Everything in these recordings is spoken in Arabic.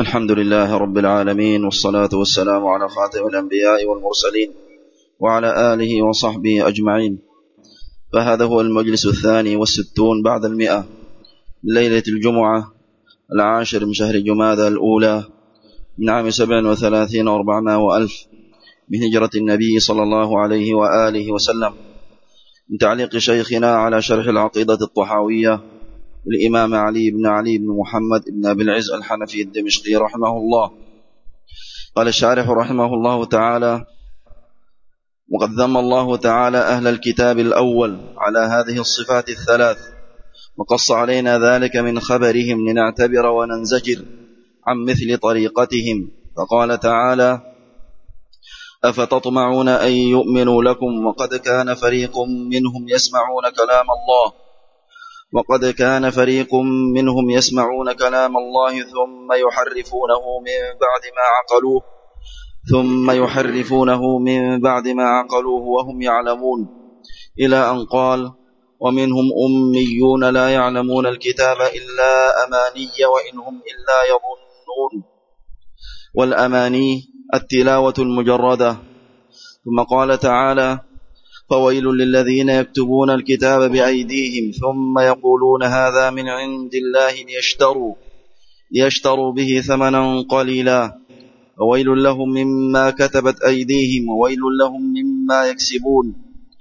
الحمد لله رب العالمين، والصلاة والسلام على خاتم الأنبياء والمرسلين وعلى آله وصحبه أجمعين. فهذا هو المجلس 62 بعد 100 ليلة الجمعة 10 من شهر جمادى الأولى من عام 37 و400 وألف من هجرة النبي صلى الله عليه وآله وسلم، من تعليق شيخنا على شرح العقيدة الطحاوية الإمام علي بن محمد بن أبي العز الحنفي الدمشقي رحمه الله. قال الشارح رحمه الله تعالى: وقد ذم الله تعالى أهل الكتاب الأول على هذه الصفات الثلاث، وقص علينا ذلك من خبرهم لنعتبر وننزجر عن مثل طريقتهم. فقال تعالى: أفتطمعون أن يؤمنوا لكم وقد كان فريق منهم يسمعون كلام الله ثم يحرفونه من بعد ما عقلوه وهم يعلمون، إلى أن قال: ومنهم أميون لا يعلمون الكتاب إلا أماني وإن هم إلا يظنون، والأماني التلاوة المجردة. ثم قال تعالى: فويل للذين يكتبون الكتاب بأيديهم ثم يقولون هذا من عند الله ليشتروا به ثمنا قليلا، وويل لهم مما كتبت أيديهم وويل لهم مما يكسبون.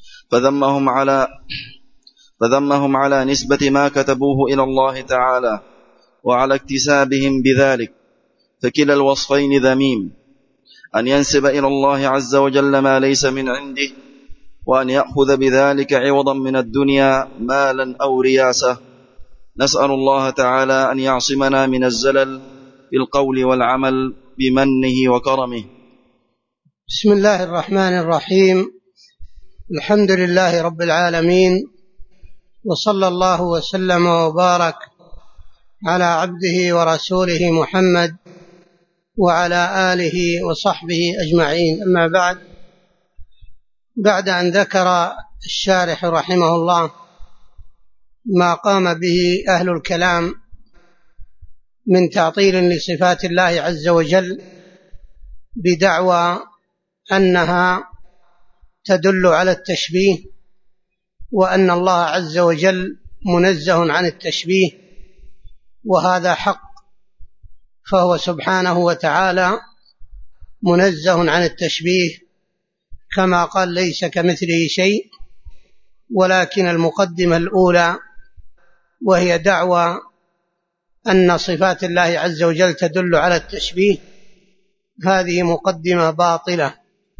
فذمهم على نسبة ما كتبوه إلى الله تعالى وعلى اكتسابهم بذلك، فكلا الوصفين ذميم: أن ينسب إلى الله عز وجل ما ليس من عنده، وأن يأخذ بذلك عوضا من الدنيا مالا أو رياسة. نسأل الله تعالى أن يعصمنا من الزلل في القول والعمل بمنه وكرمه. بسم الله الرحمن الرحيم. الحمد لله رب العالمين، وصلى الله وسلم وبارك على عبده ورسوله محمد وعلى آله وصحبه أجمعين. أما بعد أن ذكر الشارح رحمه الله ما قام به أهل الكلام من تعطيل لصفات الله عز وجل بدعوى أنها تدل على التشبيه، وأن الله عز وجل منزه عن التشبيه، وهذا حق، فهو سبحانه وتعالى منزه عن التشبيه كما قال: ليس كمثله شيء. ولكن المقدمة الأولى، وهي دعوى أن صفات الله عز وجل تدل على التشبيه، هذه مقدمة باطلة.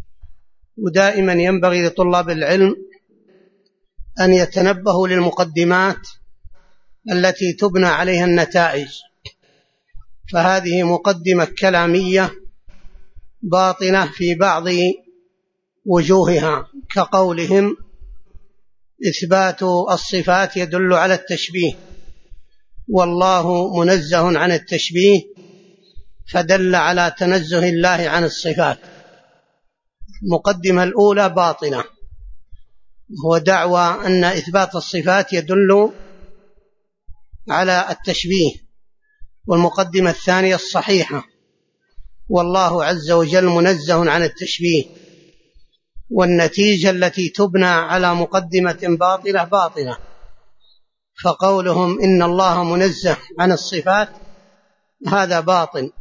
ودائما ينبغي لطلاب العلم أن يتنبهوا للمقدمات التي تبنى عليها النتائج، فهذه مقدمة كلامية باطلة في بعض وجوهها، كقولهم: إثبات الصفات يدل على التشبيه، والله منزه عن التشبيه، فدل على تنزه الله عن الصفات. المقدمة الأولى باطلة، هو دعوى أن إثبات الصفات يدل على التشبيه. والمقدمة الثانية الصحيحة: والله عز وجل منزه عن التشبيه. والنتيجة التي تبنى على مقدمة باطلة، فقولهم إن الله منزه عن الصفات هذا باطل.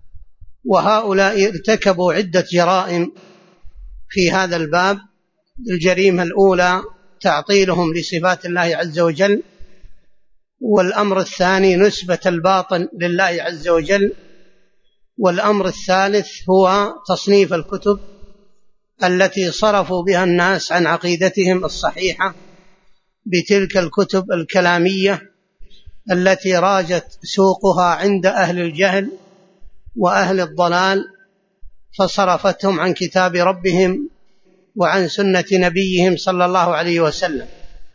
وهؤلاء ارتكبوا عدة جرائم في هذا الباب. الجريمة الأولى تعطيلهم لصفات الله عز وجل، والأمر الثاني نسبة الباطن لله عز وجل، والأمر الثالث هو تصنيف الكتب التي صرفوا بها الناس عن عقيدتهم الصحيحة بتلك الكتب الكلامية التي راجت سوقها عند أهل الجهل وأهل الضلال، فصرفتهم عن كتاب ربهم وعن سنة نبيهم صلى الله عليه وسلم.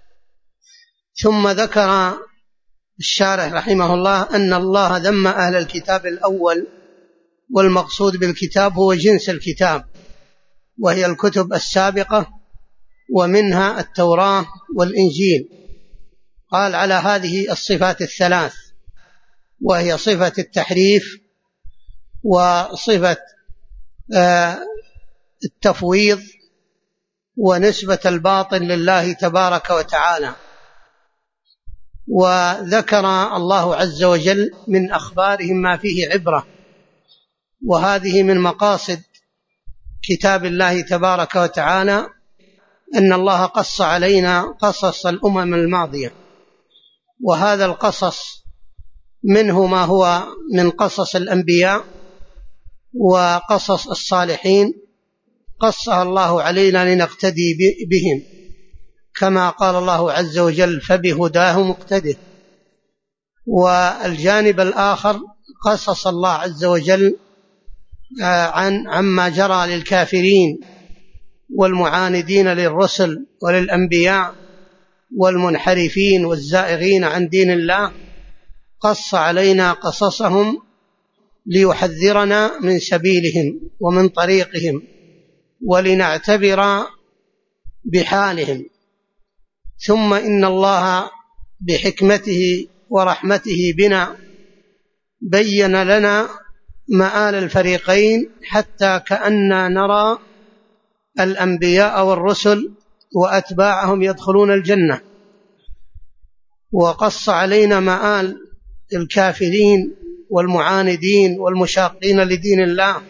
ثم ذكر الشارح رحمه الله أن الله ذم أهل الكتاب الأول، والمقصود بالكتاب هو جنس الكتاب، وهي الكتب السابقة، ومنها التوراة والإنجيل. قال: على هذه الصفات الثلاث، وهي صفة التحريف وصفة التفويض ونسبة الباطن لله تبارك وتعالى. وذكر الله عز وجل من أخبارهم ما فيه عبرة، وهذه من مقاصد كتاب الله تبارك وتعالى، أن الله قص علينا قصص الأمم الماضية، وهذا القصص منه ما هو من قصص الأنبياء وقصص الصالحين قصها الله علينا لنقتدي بهم، كما قال الله عز وجل فبهداه مقتده. والجانب الآخر قصص الله عز وجل عما جرى للكافرين والمعاندين للرسل وللأنبياء والمنحرفين والزائغين عن دين الله، قص علينا قصصهم ليحذرنا من سبيلهم ومن طريقهم ولنعتبر بحالهم. ثم إن الله بحكمته ورحمته بنا بين لنا مآل الفريقين، حتى كأننا نرى الأنبياء والرسل وأتباعهم يدخلون الجنة، وقص علينا مآل الكافرين والمعاندين والمشاقين لدين الله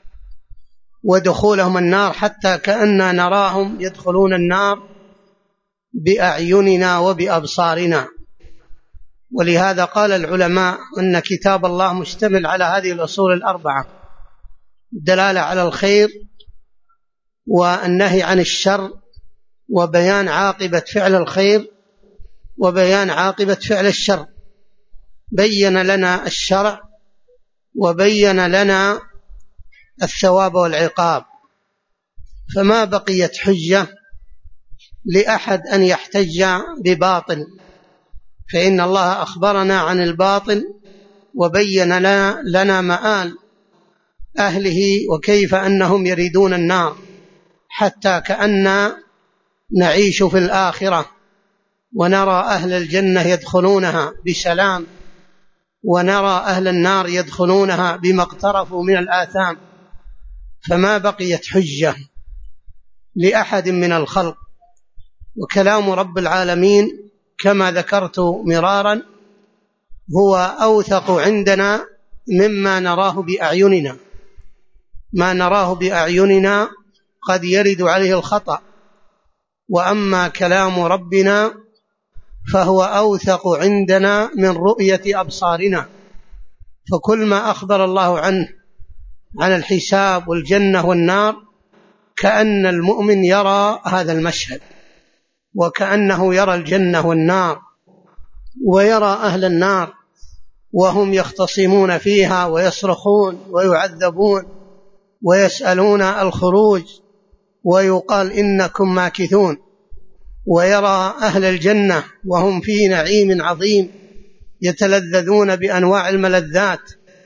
ودخولهم النار، حتى كأننا نراهم يدخلون النار بأعيننا وبأبصارنا. ولهذا قال العلماء أن كتاب الله مشتمل على هذه الأصول الأربعة: الدلالة على الخير والنهي عن الشر وبيان عاقبة فعل الخير وبيان عاقبة فعل الشر. بين لنا الشرع وبين لنا الثواب والعقاب، فما بقيت حجة لأحد أن يحتج بباطل، فإن الله أخبرنا عن الباطل وبين لنا مآل أهله وكيف أنهم يريدون النار، حتى كأننا نعيش في الآخرة ونرى أهل الجنة يدخلونها بسلام، ونرى أهل النار يدخلونها بما اقترفوا من الآثام. فما بقيت حجة لأحد من الخلق. وكلام رب العالمين كما ذكرت مرارا هو أوثق عندنا مما نراه بأعيننا. ما نراه بأعيننا قد يرد عليه الخطأ، وأما كلام ربنا فهو أوثق عندنا من رؤية أبصارنا. فكل ما أخبر الله عنه عن الحساب والجنة والنار كأن المؤمن يرى هذا المشهد، وكأنه يرى الجنة والنار، ويرى أهل النار وهم يختصمون فيها ويصرخون ويعذبون ويسألون الخروج ويقال إنكم ماكثون، ويرى أهل الجنة وهم في نعيم عظيم يتلذذون بأنواع الملذات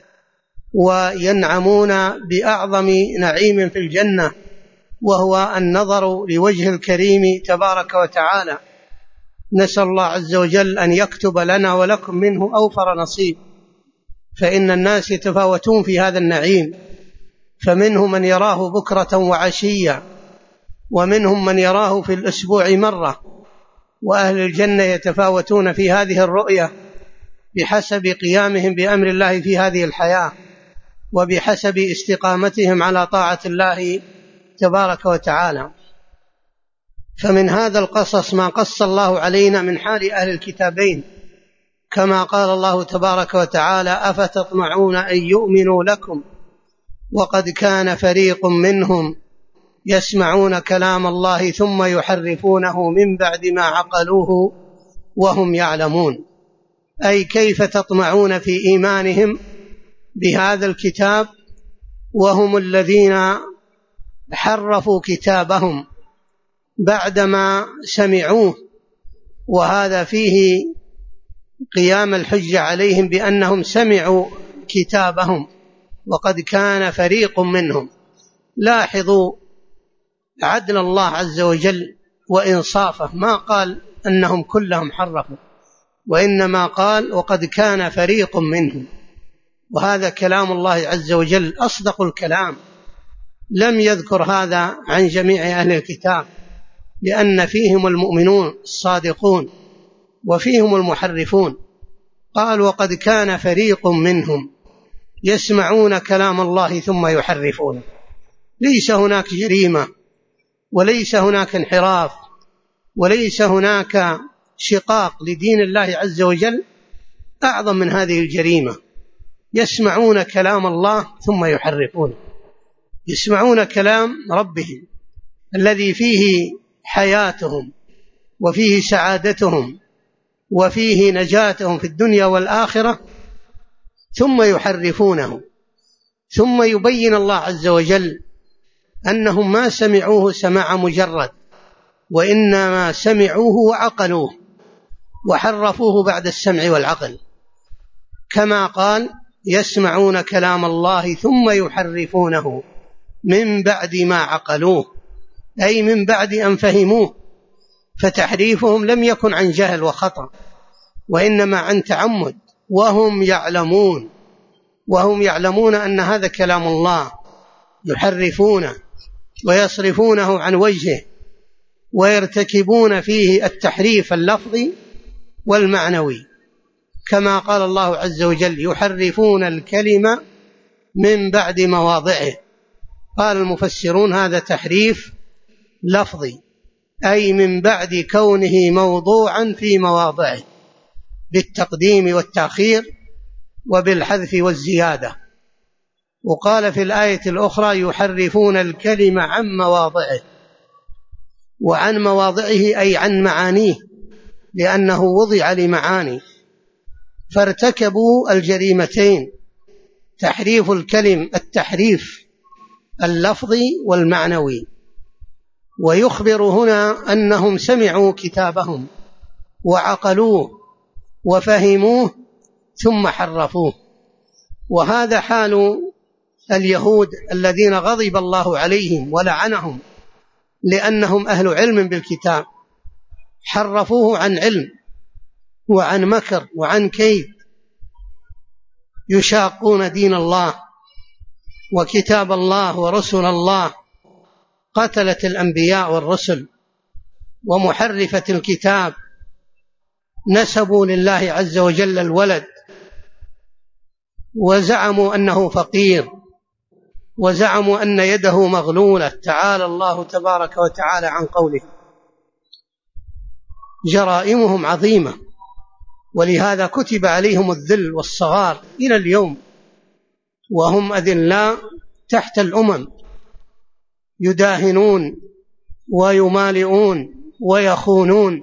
وينعمون بأعظم نعيم في الجنة، وهو النظر لوجه الكريم تبارك وتعالى. نسأل الله عز وجل أن يكتب لنا ولكم منه أوفر نصيب، فإن الناس يتفاوتون في هذا النعيم، فمنهم من يراه بكرة وعشية، ومنهم من يراه في الأسبوع مرة. وأهل الجنة يتفاوتون في هذه الرؤية بحسب قيامهم بأمر الله في هذه الحياة، وبحسب استقامتهم على طاعة الله تبارك وتعالى. فمن هذا القصص ما قص الله علينا من حال أهل الكتابين، كما قال الله تبارك وتعالى أفتطمعون أن يؤمنوا لكم وقد كان فريق منهم يسمعون كلام الله ثم يحرفونه من بعد ما عقلوه وهم يعلمون. أي كيف تطمعون في إيمانهم بهذا الكتاب وهم الذين حرفوا كتابهم بعدما سمعوه، وهذا فيه قيام الحجة عليهم بأنهم سمعوا كتابهم وقد كان فريق منهم. لاحظوا عدل الله عز وجل وإنصافه، ما قال أنهم كلهم حرفوا، وإنما قال وقد كان فريق منهم، وهذا كلام الله عز وجل أصدق الكلام. لم يذكر هذا عن جميع أهل الكتاب، لأن فيهم المؤمنون الصادقون وفيهم المحرفون. قال وقد كان فريق منهم يسمعون كلام الله ثم يحرفونه. ليس هناك جريمة وليس هناك انحراف وليس هناك شقاق لدين الله عز وجل أعظم من هذه الجريمة. يسمعون كلام الله ثم يحرفونه، يسمعون كلام ربهم الذي فيه حياتهم وفيه سعادتهم وفيه نجاتهم في الدنيا والآخرة، ثم يحرفونه. ثم يبين الله عز وجل أنهم ما سمعوه سماع مجرد، وإنما سمعوه وعقلوه وحرفوه بعد السمع والعقل، كما قال يسمعون كلام الله ثم يحرفونه من بعد ما عقلوه، أي من بعد أن فهموه. فتحريفهم لم يكن عن جهل وخطأ، وإنما عن تعمد، وهم يعلمون أن هذا كلام الله، يحرفونه ويصرفونه عن وجهه ويرتكبون فيه التحريف اللفظي والمعنوي، كما قال الله عز وجل يحرفون الكلمة من بعد مواضعه. قال المفسرون هذا تحريف لفظي، أي من بعد كونه موضوعا في مواضعه بالتقديم والتأخير وبالحذف والزيادة. وقال في الآية الأخرى يحرفون الكلمة عن مواضعه، وعن مواضعه أي عن معانيه، لأنه وضع لمعاني، فارتكبوا الجريمتين، تحريف الكلم التحريف اللفظي والمعنوي. ويخبر هنا أنهم سمعوا كتابهم وعقلوه وفهموه ثم حرفوه. وهذا حال اليهود الذين غضب الله عليهم ولعنهم لأنهم أهل علم بالكتاب، حرفوه عن علم وعن مكر وعن كيد، يشاقون دين الله وكتاب الله ورسل الله، قتلة الأنبياء والرسل ومحرفة الكتاب، نسبوا لله عز وجل الولد وزعموا أنه فقير وزعموا أن يده مغلولة، تعالى الله تبارك وتعالى عن قوله. جرائمهم عظيمة، ولهذا كتب عليهم الذل والصغار إلى اليوم، وهم أذلاء تحت الأمم، يداهنون ويمالئون ويخونون،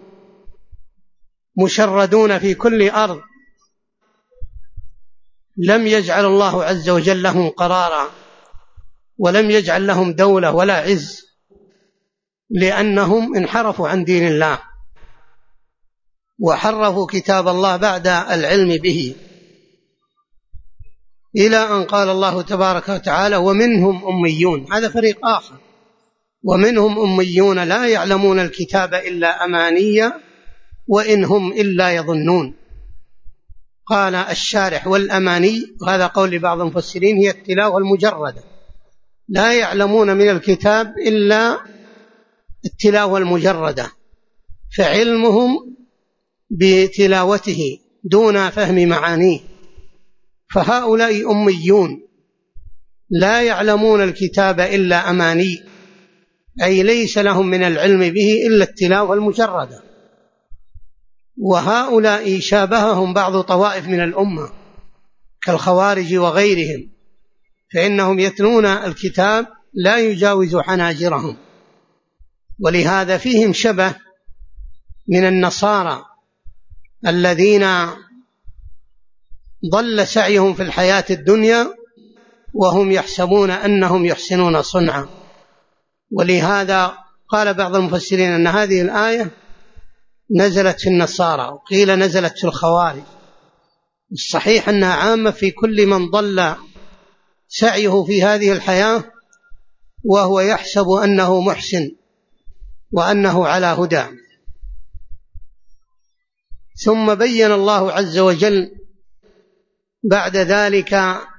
مشردون في كل أرض، لم يجعل الله عز وجل لهم قرارا ولم يجعل لهم دولة ولا عز، لأنهم انحرفوا عن دين الله وحرفوا كتاب الله بعد العلم به، إلى أن قال الله تبارك وتعالى ومنهم أميون. هذا فريق آخر، ومنهم أميون لا يعلمون الكتاب إلا أماني وإن هم إلا يظنون. قال الشارح والأماني، وهذا قول لبعض المفسرين، هي التلاوة المجردة، لا يعلمون من الكتاب إلا التلاوة المجردة، فعلمهم بتلاوته دون فهم معانيه. فهؤلاء أميون لا يعلمون الكتاب إلا أماني، أي ليس لهم من العلم به إلا التلاوة المجردة. وهؤلاء شابههم بعض طوائف من الأمة كالخوارج وغيرهم، فإنهم يتلون الكتاب لا يجاوز حناجرهم، ولهذا فيهم شبه من النصارى الذين ضل سعيهم في الحياة الدنيا وهم يحسبون أنهم يحسنون صنعا. ولهذا قال بعض المفسرين أن هذه الآية نزلت في النصارى، وقيل نزلت في الخوارج. الصحيح أنها عامة في كل من ضل سعيه في هذه الحياة وهو يحسب أنه محسن وأنه على هدى. ثم بين الله عز وجل بعد ذلك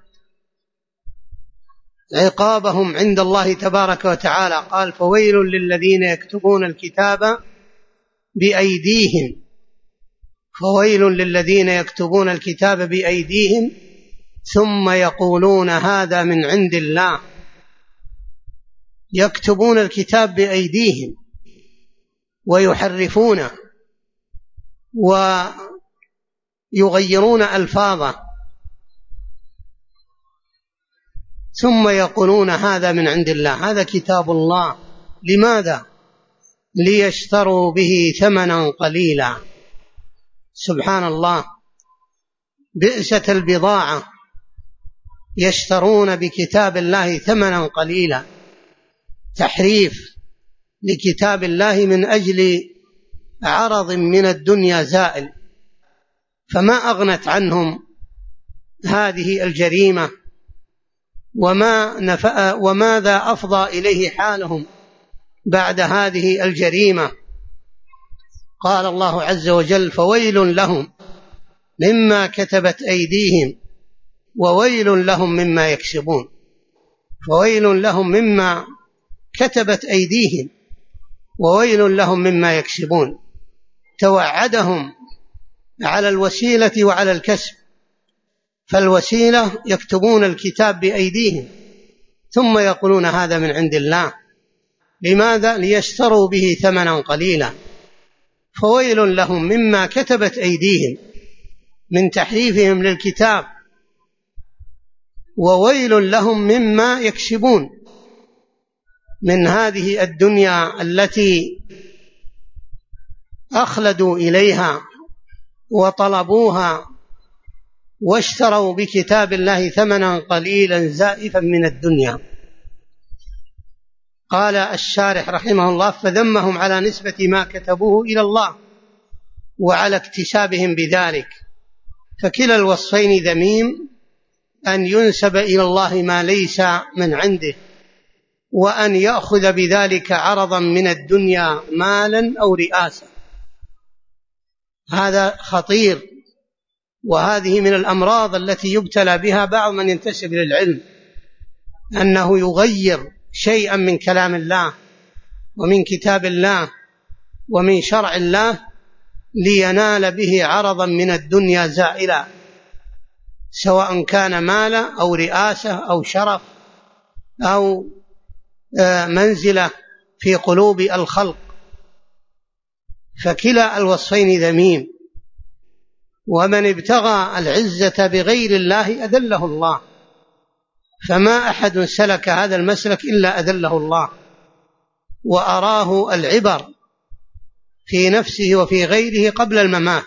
عقابهم عند الله تبارك وتعالى. قال: فويل للذين يكتبون الكتاب بأيديهم، فويل للذين يكتبون الكتاب بأيديهم ثم يقولون هذا من عند الله. يكتبون الكتاب بأيديهم ويحرفونه ويغيرون ألفاظه، ثم يقولون هذا من عند الله، هذا كتاب الله. لماذا؟ ليشتروا به ثمنا قليلا. سبحان الله، بئست البضاعة، يشترون بكتاب الله ثمنا قليلا. تحريف لكتاب الله من أجل عرض من الدنيا زائل، فما أغنت عنهم هذه الجريمة، وماذا أفضى إليه حالهم بعد هذه الجريمة. قال الله عز وجل: فويل لهم مما كتبت أيديهم وويل لهم مما يكسبون. فويل لهم مما كتبت أيديهم وويل لهم مما يكسبون. توعدهم على الوسيلة وعلى الكسب. فالوسيلة يكتبون الكتاب بأيديهم ثم يقولون هذا من عند الله. لماذا؟ ليشتروا به ثمنا قليلا. فويل لهم مما كتبت أيديهم من تحريفهم للكتاب، وويل لهم مما يكسبون من هذه الدنيا التي أخلدوا إليها وطلبوها واشتروا بكتاب الله ثمنا قليلا زائفا من الدنيا. قال الشارح رحمه الله: فذمهم على نسبة ما كتبوه إلى الله وعلى اكتسابهم بذلك. فكلا الوصفين ذميم، أن ينسب إلى الله ما ليس من عنده، وأن يأخذ بذلك عرضا من الدنيا مالا أو رئاسة. هذا خطير، وهذه من الأمراض التي يبتلى بها بعض من ينتسب للعلم، أنه يغير شيئا من كلام الله ومن كتاب الله ومن شرع الله لينال به عرضا من الدنيا زائلا، سواء كان مالا أو رئاسة أو شرف أو منزلة في قلوب الخلق. فكلا الوصفين ذميم. ومن ابتغى العزة بغير الله أذله الله، فما أحد سلك هذا المسلك إلا أذله الله وأراه العبر في نفسه وفي غيره قبل الممات.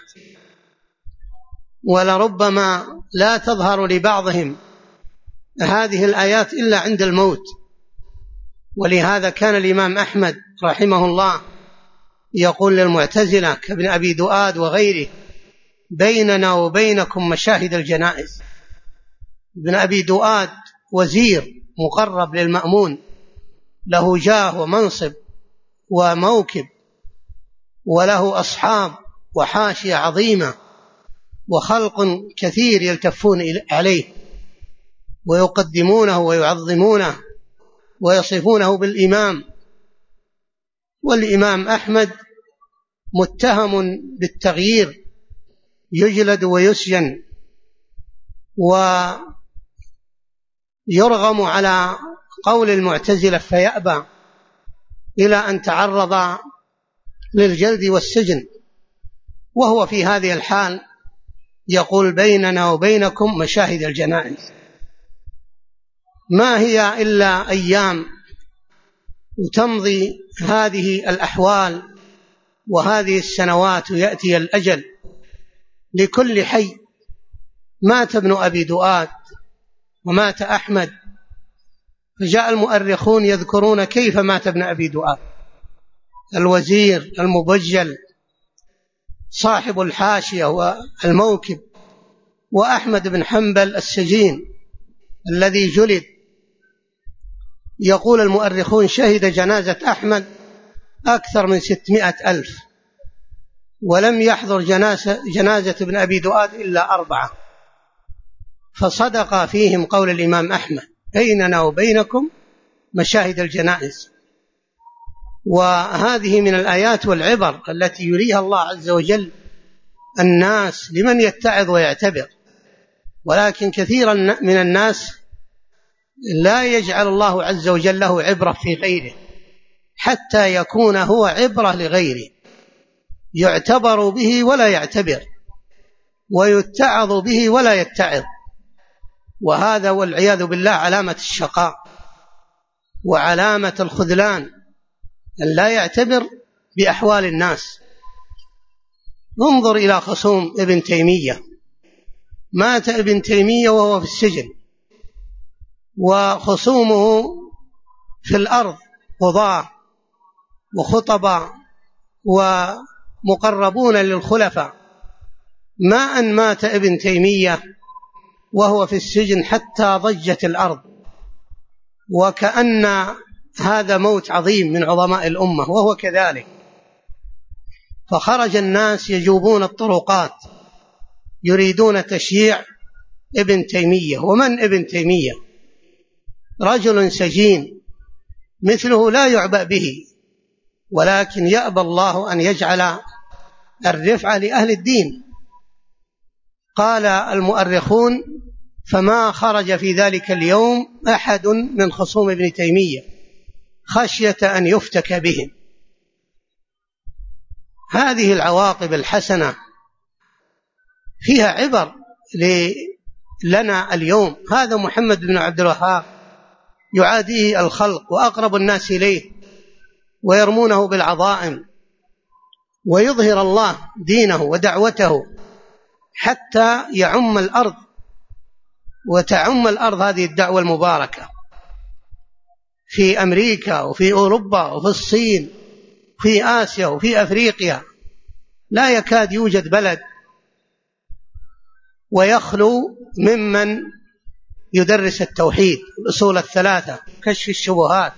ولربما لا تظهر لبعضهم هذه الآيات إلا عند الموت. ولهذا كان الإمام أحمد رحمه الله يقول للمعتزلة كابن أبي دؤاد وغيره: بيننا وبينكم مشاهد الجنائز. ابن أبي دؤاد وزير مقرب للمأمون، له جاه ومنصب وموكب، وله أصحاب وحاشية عظيمة وخلق كثير يلتفون عليه ويقدمونه ويعظمونه ويصفونه بالإمام. والإمام أحمد متهم بالتغيير، يجلد ويسجن ويرغم على قول المعتزلة فيأبى، إلى أن تعرض للجلد والسجن. وهو في هذه الحال يقول: بيننا وبينكم مشاهد الجنائز. ما هي إلا أيام وتمضي هذه الأحوال وهذه السنوات ويأتي الأجل لكل حي. مات ابن أبي دؤاد ومات أحمد، فجاء المؤرخون يذكرون كيف مات ابن أبي دؤاد، الوزير المبجل صاحب الحاشية والموكب، وأحمد بن حنبل السجين الذي جلد. يقول المؤرخون: شهد جنازة أحمد أكثر من 600,000، ولم يحضر جنازة ابن أبي دؤاد إلا 4. فصدق فيهم قول الإمام أحمد: بيننا وبينكم مشاهد الجنائز. وهذه من الآيات والعبر التي يريها الله عز وجل الناس لمن يتعظ ويعتبر، ولكن كثيرا من الناس لا يجعل الله عز وجل له عبرة في غيره حتى يكون هو عبرة لغيره، يعتبر به ولا يعتبر، ويتعظ به ولا يتعظ. وهذا والعياذ بالله علامة الشقاء وعلامة الخذلان، أن لا يعتبر بأحوال الناس. انظر إلى خصوم ابن تيمية، مات ابن تيمية وهو في السجن، وخصومه في الأرض قضاة وخطباء ومقربون للخلفاء، ما أن مات ابن تيمية وهو في السجن حتى ضجت الأرض، وكأن هذا موت عظيم من عظماء الأمة، وهو كذلك. فخرج الناس يجوبون الطرقات يريدون تشييع ابن تيمية. ومن ابن تيمية؟ رجل سجين مثله لا يعبأ به، ولكن يأبى الله أن يجعل الرفعة لأهل الدين. قال المؤرخون: فما خرج في ذلك اليوم أحد من خصوم ابن تيمية خشية أن يفتك بهم. هذه العواقب الحسنة فيها عبر لنا اليوم. هذا محمد بن عبد الوهاب يعاديه الخلق وأقرب الناس إليه، ويرمونه بالعظائم، ويظهر الله دينه ودعوته حتى يعم الأرض وتعم الأرض هذه الدعوة المباركة في أمريكا وفي أوروبا وفي الصين في آسيا وفي أفريقيا. لا يكاد يوجد بلد ويخلو ممن يدرس التوحيد، الأصول الثلاثة، كشف الشبهات.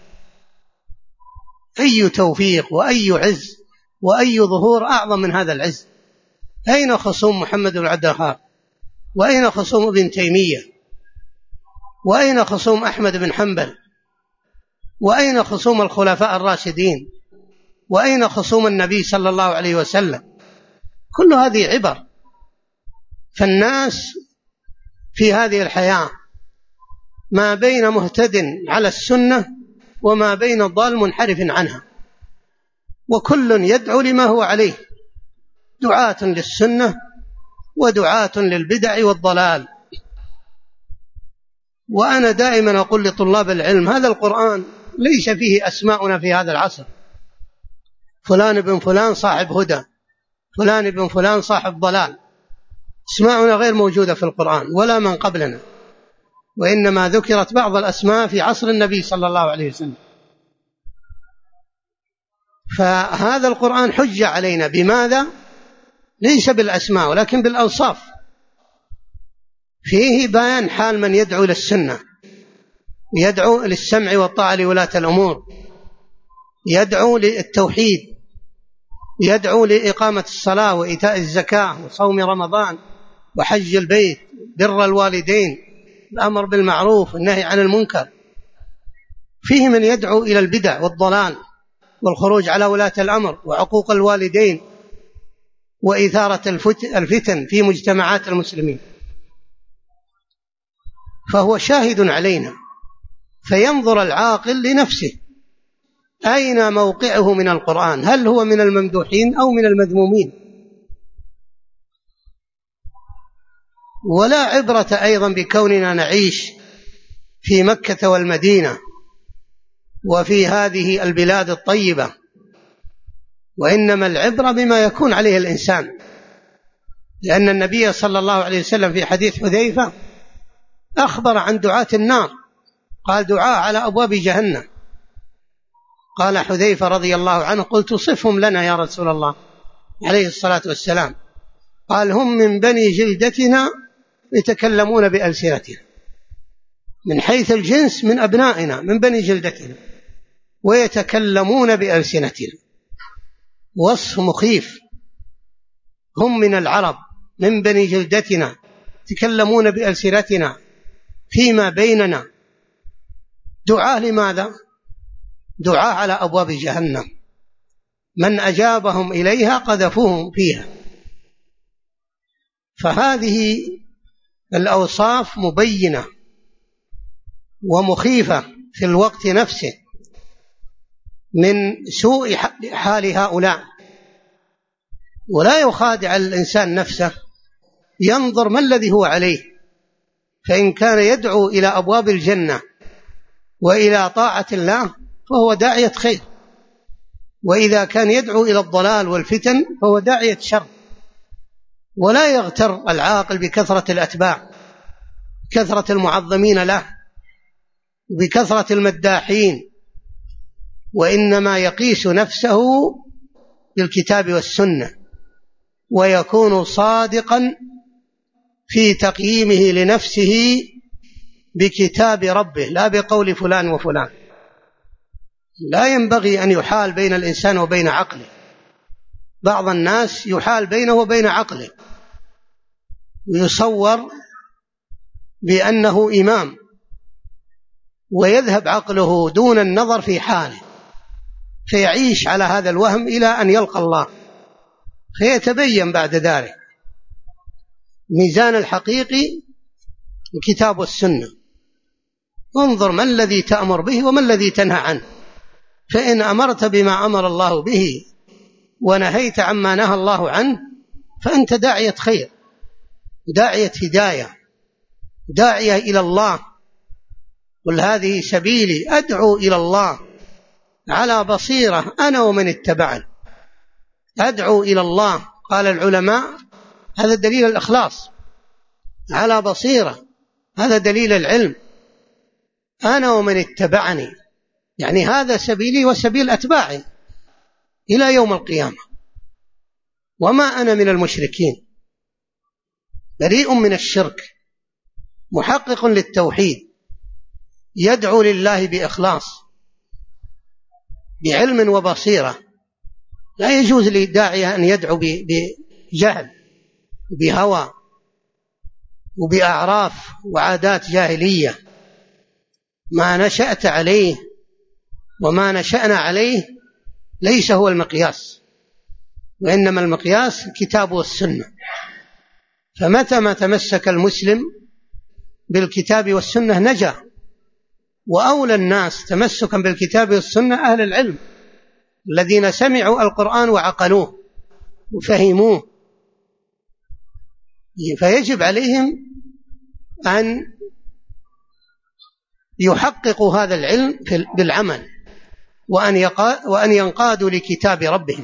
أي توفيق وأي عز وأي ظهور أعظم من هذا العز. أين خصوم محمد بن عبد الوهاب؟ وأين خصوم ابن تيمية؟ وأين خصوم أحمد بن حنبل؟ وأين خصوم الخلفاء الراشدين؟ وأين خصوم النبي صلى الله عليه وسلم؟ كل هذه عبر. فالناس في هذه الحياة ما بين مهتد على السنة وما بين ضال منحرف عنها، وكل يدعو لما هو عليه، دعاة للسنة ودعاة للبدع والضلال. وأنا دائما أقول لطلاب العلم: هذا القرآن ليس فيه أسماؤنا في هذا العصر، فلان بن فلان صاحب هدى، فلان بن فلان صاحب ضلال. اسماؤنا غير موجودة في القرآن ولا من قبلنا، وإنما ذكرت بعض الأسماء في عصر النبي صلى الله عليه وسلم. فهذا القرآن حجة علينا بماذا؟ ليس بالأسماء ولكن بالأوصاف. فيه بيان حال من يدعو للسنة، يدعو للسمع والطاعة لولاة الأمور، يدعو للتوحيد، يدعو لإقامة الصلاة وإيتاء الزكاة وصوم رمضان وحج البيت، بر الوالدين، الأمر بالمعروف والنهي عن المنكر. فيه من يدعو إلى البدع والضلال والخروج على ولاة الأمر وعقوق الوالدين وإثارة الفتن في مجتمعات المسلمين. فهو شاهد علينا، فينظر العاقل لنفسه أين موقعه من القرآن، هل هو من الممدوحين أو من المذمومين. ولا عبرة أيضا بكوننا نعيش في مكة والمدينة وفي هذه البلاد الطيبة، وإنما العبرة بما يكون عليه الإنسان. لأن النبي صلى الله عليه وسلم في حديث حذيفة أخبر عن دعاة النار، قال: دعاء على أبواب جهنم. قال حذيفة رضي الله عنه: قلت صفهم لنا يا رسول الله عليه الصلاة والسلام. قال: هم من بني جلدتنا يتكلمون بألسنتنا، من حيث الجنس من أبنائنا من بني جلدتنا ويتكلمون بألسنتنا. وصف مخيف. هم من العرب من بني جلدتنا يتكلمون بألسنتنا فيما بيننا دعاة لماذا؟ دعاة على أبواب جهنم، من أجابهم إليها قذفوهم فيها. فهذه الأوصاف مبينة ومخيفة في الوقت نفسه من سوء حال هؤلاء. ولا يخادع الإنسان نفسه، ينظر ما الذي هو عليه، فإن كان يدعو إلى أبواب الجنة وإلى طاعة الله فهو داعية خير، وإذا كان يدعو إلى الضلال والفتن فهو داعية شر. ولا يغتر العاقل بكثرة الأتباع، كثرة المعظمين له، بكثرة المداحين، وإنما يقيس نفسه بالكتاب والسنة، ويكون صادقا في تقييمه لنفسه بكتاب ربه لا بقول فلان وفلان. لا ينبغي أن يحال بين الإنسان وبين عقله. بعض الناس يحال بينه وبين عقله، ويصور بأنه إمام، ويذهب عقله دون النظر في حاله، فيعيش على هذا الوهم إلى أن يلقى الله، فيتبين بعد ذلك. ميزان الحقيقي الكتاب والسنة، انظر ما الذي تأمر به وما الذي تنهى عنه، فإن أمرت بما أمر الله به ونهيت عما نهى الله عنه فأنت داعية خير، داعية هداية، داعية إلى الله. قل هذه سبيلي أدعو إلى الله على بصيرة أنا ومن اتبعني. أدعو إلى الله، قال العلماء هذا دليل الإخلاص، على بصيرة هذا دليل العلم، أنا ومن اتبعني، يعني هذا سبيلي وسبيل أتباعي إلى يوم القيامة. وما أنا من المشركين، بريء من الشرك، محقق للتوحيد، يدعو لله بإخلاص بعلم وبصيرة. لا يجوز للداعية أن يدعو بجهل وبهوى وبأعراف وعادات جاهلية. ما نشأت عليه وما نشأنا عليه ليس هو المقياس، وإنما المقياس الكتاب والسنة. فمتى ما تمسك المسلم بالكتاب والسنة نجا. وأولى الناس تمسكا بالكتاب والسنة أهل العلم الذين سمعوا القرآن وعقلوه وفهموه، فيجب عليهم أن يحققوا هذا العلم بالعمل، وأن ينقادوا لكتاب ربهم.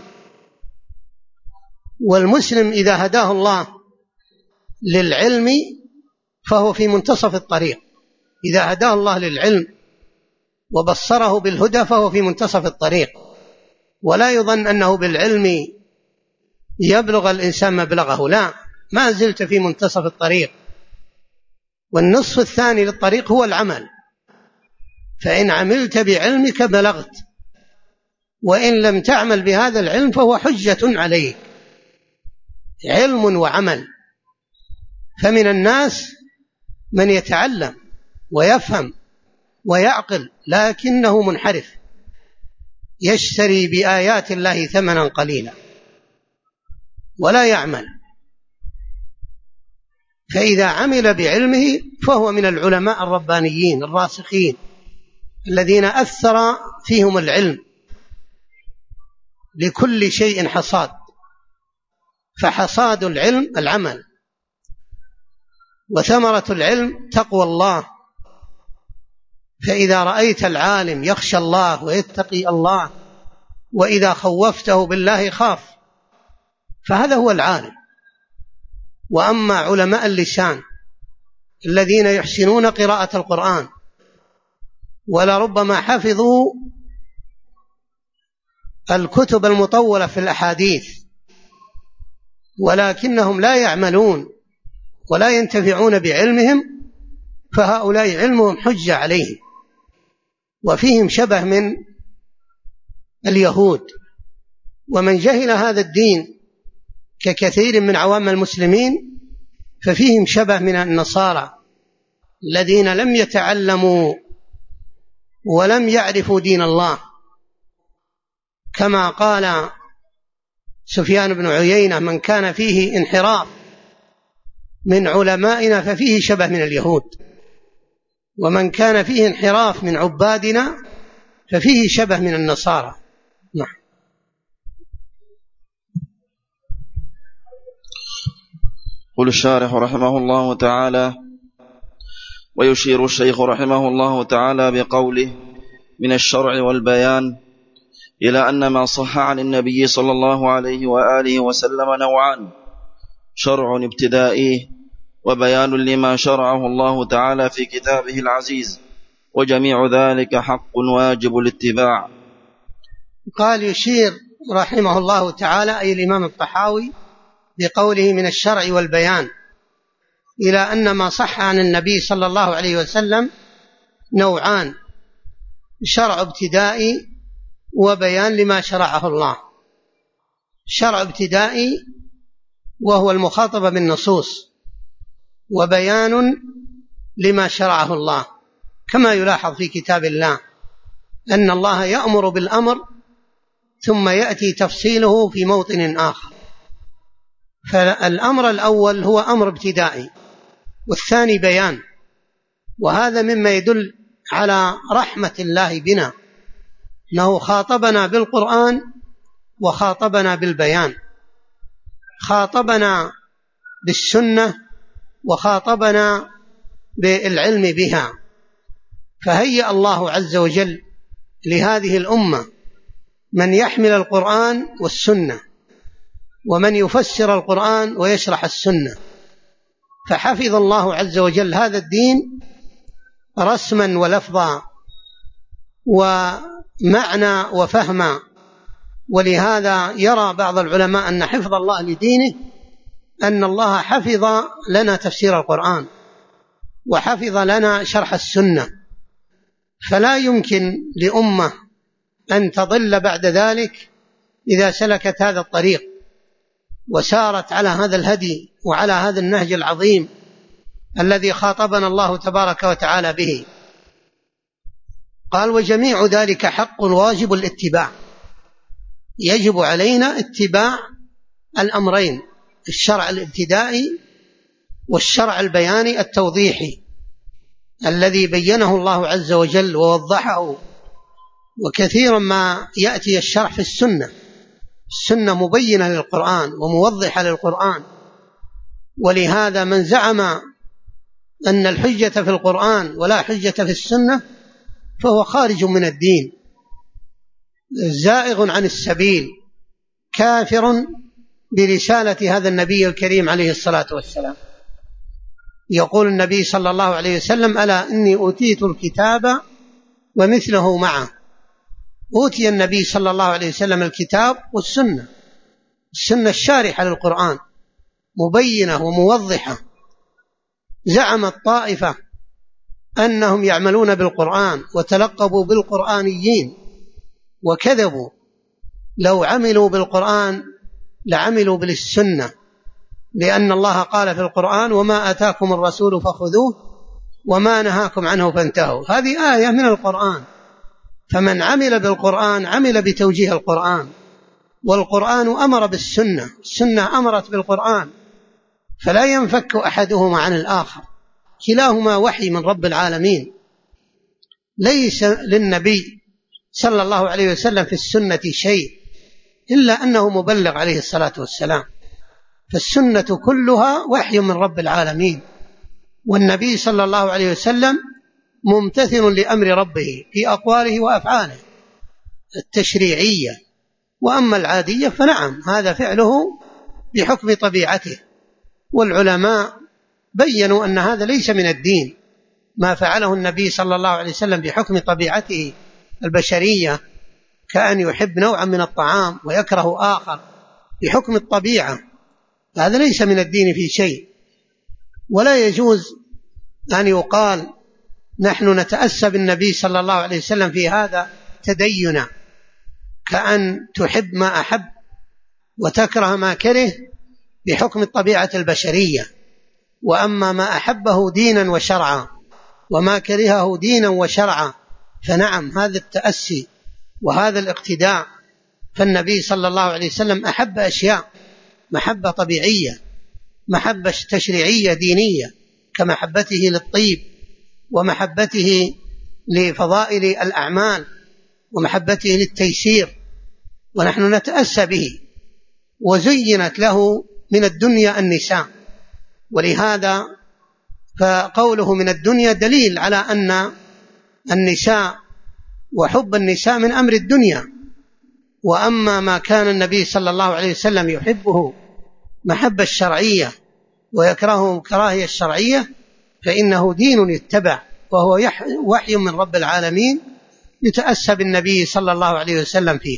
والمسلم إذا هداه الله للعلم فهو في منتصف الطريق، إذا هداه الله للعلم وبصره بالهدى فهو في منتصف الطريق. ولا يظن أنه بالعلم يبلغ الإنسان مبلغه، لا، ما زلت في منتصف الطريق. والنصف الثاني للطريق هو العمل، فإن عملت بعلمك بلغت، وإن لم تعمل بهذا العلم فهو حجة عليك. علم وعمل. فمن الناس من يتعلم ويفهم ويعقل لكنه منحرف، يشتري بآيات الله ثمنا قليلا ولا يعمل. فإذا عمل بعلمه فهو من العلماء الربانيين الراسخين الذين أثر فيهم العلم. لكل شيء حصاد، فحصاد العلم العمل، وثمرة العلم تقوى الله. فإذا رأيت العالم يخشى الله ويتقي الله، وإذا خوفته بالله خاف، فهذا هو العالم. وأما علماء اللسان الذين يحسنون قراءة القرآن ولربما حفظوا الكتب المطولة في الأحاديث ولكنهم لا يعملون ولا ينتفعون بعلمهم، فهؤلاء علمهم حجة عليهم، وفيهم شبه من اليهود. ومن جهل هذا الدين ككثير من عوام المسلمين ففيهم شبه من النصارى الذين لم يتعلموا ولم يعرفوا دين الله، كما قال سفيان بن عيينة: من كان فيه انحراف من علمائنا ففيه شبه من اليهود، ومن كان فيه انحراف من عبادنا ففيه شبه من النصارى. نعم. قل الشارح رحمه الله تعالى: ويشير الشيخ رحمه الله تعالى بقوله من الشرع والبيان إلى أن ما صح عن النبي صلى الله عليه وآله وسلم نوعان: شرع ابتدائي وبيان لما شرعه الله تعالى في كتابه العزيز، وجميع ذلك حق واجب الاتباع. قال يشير رحمه الله تعالى أي الإمام الطحاوي بقوله من الشرع والبيان إلى أن ما صح عن النبي صلى الله عليه وسلم نوعان: شرع ابتدائي وبيان لما شرعه الله. شرع ابتدائي وهو المخاطبة بالنصوص، وبيان لما شرعه الله، كما يلاحظ في كتاب الله أن الله يأمر بالأمر ثم يأتي تفصيله في موطن آخر. فالأمر الأول هو أمر ابتدائي، والثاني بيان، وهذا مما يدل على رحمة الله بنا، أنه خاطبنا بالقرآن وخاطبنا بالبيان، خاطبنا بالسنة وخاطبنا بالعلم بها. فهيأ الله عز وجل لهذه الأمة من يحمل القرآن والسنة، ومن يفسر القرآن ويشرح السنة، فحفظ الله عز وجل هذا الدين رسما ولفظا ومعنى وفهما. ولهذا يرى بعض العلماء أن حفظ الله لدينه أن الله حفظ لنا تفسير القرآن وحفظ لنا شرح السنة، فلا يمكن لأمة أن تضل بعد ذلك إذا سلكت هذا الطريق وسارت على هذا الهدي وعلى هذا النهج العظيم الذي خاطبنا الله تبارك وتعالى به. قال: وجميع ذلك حق واجب الاتباع. يجب علينا اتباع الأمرين: الشرع الابتدائي والشرع البياني التوضيحي الذي بينه الله عز وجل ووضحه. وكثيرا ما يأتي الشرح في السنة مبينة للقرآن وموضحة للقرآن. ولهذا من زعم أن الحجة في القرآن ولا حجة في السنة فهو خارج من الدين، زائغ عن السبيل، كافر برسالة هذا النبي الكريم عليه الصلاة والسلام. يقول النبي صلى الله عليه وسلم: ألا إني أوتيت الكتاب ومثله معه. أوتي النبي صلى الله عليه وسلم الكتاب والسنة، السنة الشارحة للقرآن مبينة وموضحة. زعم الطائفة أنهم يعملون بالقرآن وتلقبوا بالقرآنيين وكذبوا، لو عملوا بالقرآن لعملوا بالسنة، لأن الله قال في القرآن: وما آتاكم الرسول فخذوه وما نهاكم عنه فانتهوا. هذه آية من القرآن، فمن عمل بالقرآن عمل بتوجيه القرآن، والقرآن أمر بالسنة، السنة أمرت بالقرآن، فلا ينفك أحدهما عن الآخر، كلاهما وحي من رب العالمين. ليس للنبي صلى الله عليه وسلم في السنة شيء إلا أنه مبلغ عليه الصلاة والسلام، فالسنة كلها وحي من رب العالمين، والنبي صلى الله عليه وسلم ممتثل لأمر ربه في أقواله وأفعاله التشريعية. وأما العادية فنعم، هذا فعله بحكم طبيعته، والعلماء بيّنوا أن هذا ليس من الدين، ما فعله النبي صلى الله عليه وسلم بحكم طبيعته البشرية، كأن يحب نوعا من الطعام ويكره آخر بحكم الطبيعة، هذا ليس من الدين في شيء. ولا يجوز أن يقال نحن نتأسى بالنبي صلى الله عليه وسلم في هذا تدينا، كأن تحب ما أحب وتكره ما كره بحكم الطبيعة البشرية. وأما ما أحبه دينا وشرعا وما كرهه دينا وشرعا فنعم هذا التأسي وهذا الاقتداء. فالنبي صلى الله عليه وسلم أحب أشياء محبة طبيعية، محبة تشريعية دينية، كمحبته للطيب ومحبته لفضائل الأعمال ومحبته للتيسير، ونحن نتأسى به. وزينت له من الدنيا النساء، ولهذا فقوله من الدنيا دليل على أن النساء وحب النساء من أمر الدنيا. وأما ما كان النبي صلى الله عليه وسلم يحبه محبة الشرعية ويكرهه كراهية الشرعية فإنه دين يتبع، وهو وحي من رب العالمين يتأسى بالنبي صلى الله عليه وسلم فيه.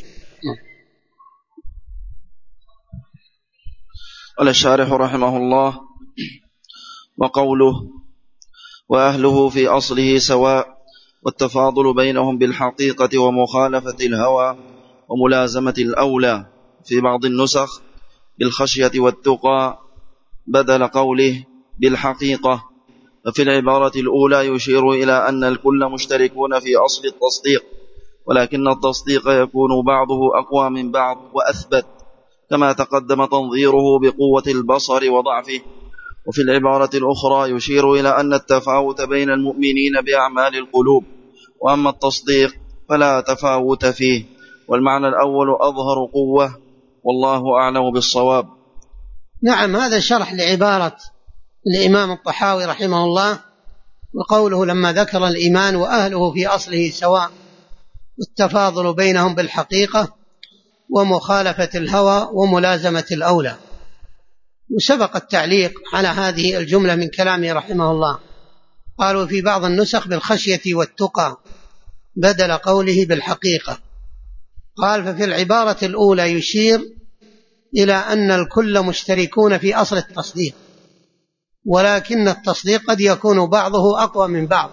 قال الشارح رحمه الله: وقوله وأهله في أصله سواء، والتفاضل بينهم بالحقيقة ومخالفة الهوى وملازمة الأولى، في بعض النسخ بالخشية والتقى بدل قوله بالحقيقة. ففي العبارة الأولى يشير إلى أن الكل مشتركون في أصل التصديق، ولكن التصديق يكون بعضه أقوى من بعض وأثبت، كما تقدم تنظيره بقوة البصر وضعفه. وفي العبارة الأخرى يشير إلى أن التفاوت بين المؤمنين بأعمال القلوب، وأما التصديق فلا تفاوت فيه، والمعنى الأول أظهر قوة، والله أعلم بالصواب. نعم، هذا شرح لعبارة الإمام الطحاوي رحمه الله، وقوله لما ذكر الإيمان وأهله في أصله سواء، والتفاضل بينهم بالحقيقة ومخالفة الهوى وملازمة الأولى. وسبق التعليق على هذه الجملة من كلامه رحمه الله. قالوا في بعض النسخ بالخشية والتقى بدل قوله بالحقيقة. قال ففي العبارة الأولى يشير إلى أن الكل مشتركون في أصل التصديق، ولكن التصديق قد يكون بعضه أقوى من بعض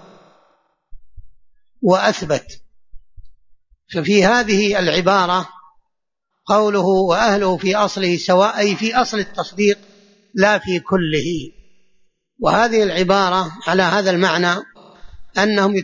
وأثبت. ففي هذه العبارة قوله وأهله في أصله سواء، أي في أصل التصديق لا في كله. وهذه العبارة على هذا المعنى أنهم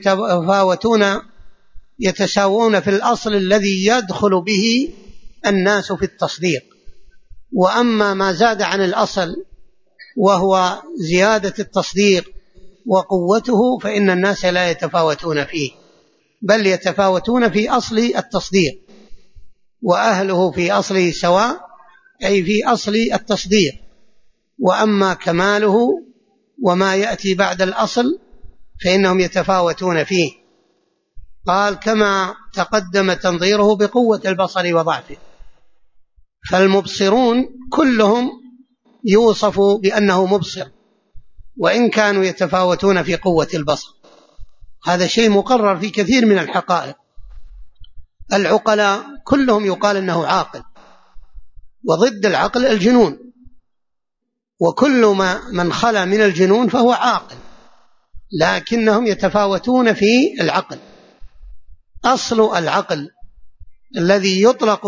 يتساوون في الأصل الذي يدخل به الناس في التصديق. وأما ما زاد عن الأصل وهو زيادة التصديق وقوته فإن الناس لا يتفاوتون فيه، بل يتفاوتون في أصل التصديق. وأهله في أصله سواء، أي في أصل التصديق. وأما كماله وما يأتي بعد الأصل فإنهم يتفاوتون فيه. قال كما تقدم تنظيره بقوة البصر وضعفه. فالمبصرون كلهم يوصف بأنه مبصر، وإن كانوا يتفاوتون في قوة البصر. هذا شيء مقرر في كثير من الحقائق. العقلاء كلهم يقال أنه عاقل، وضد العقل الجنون، وكل من خلا من الجنون فهو عاقل، لكنهم يتفاوتون في العقل. أصل العقل الذي يطلق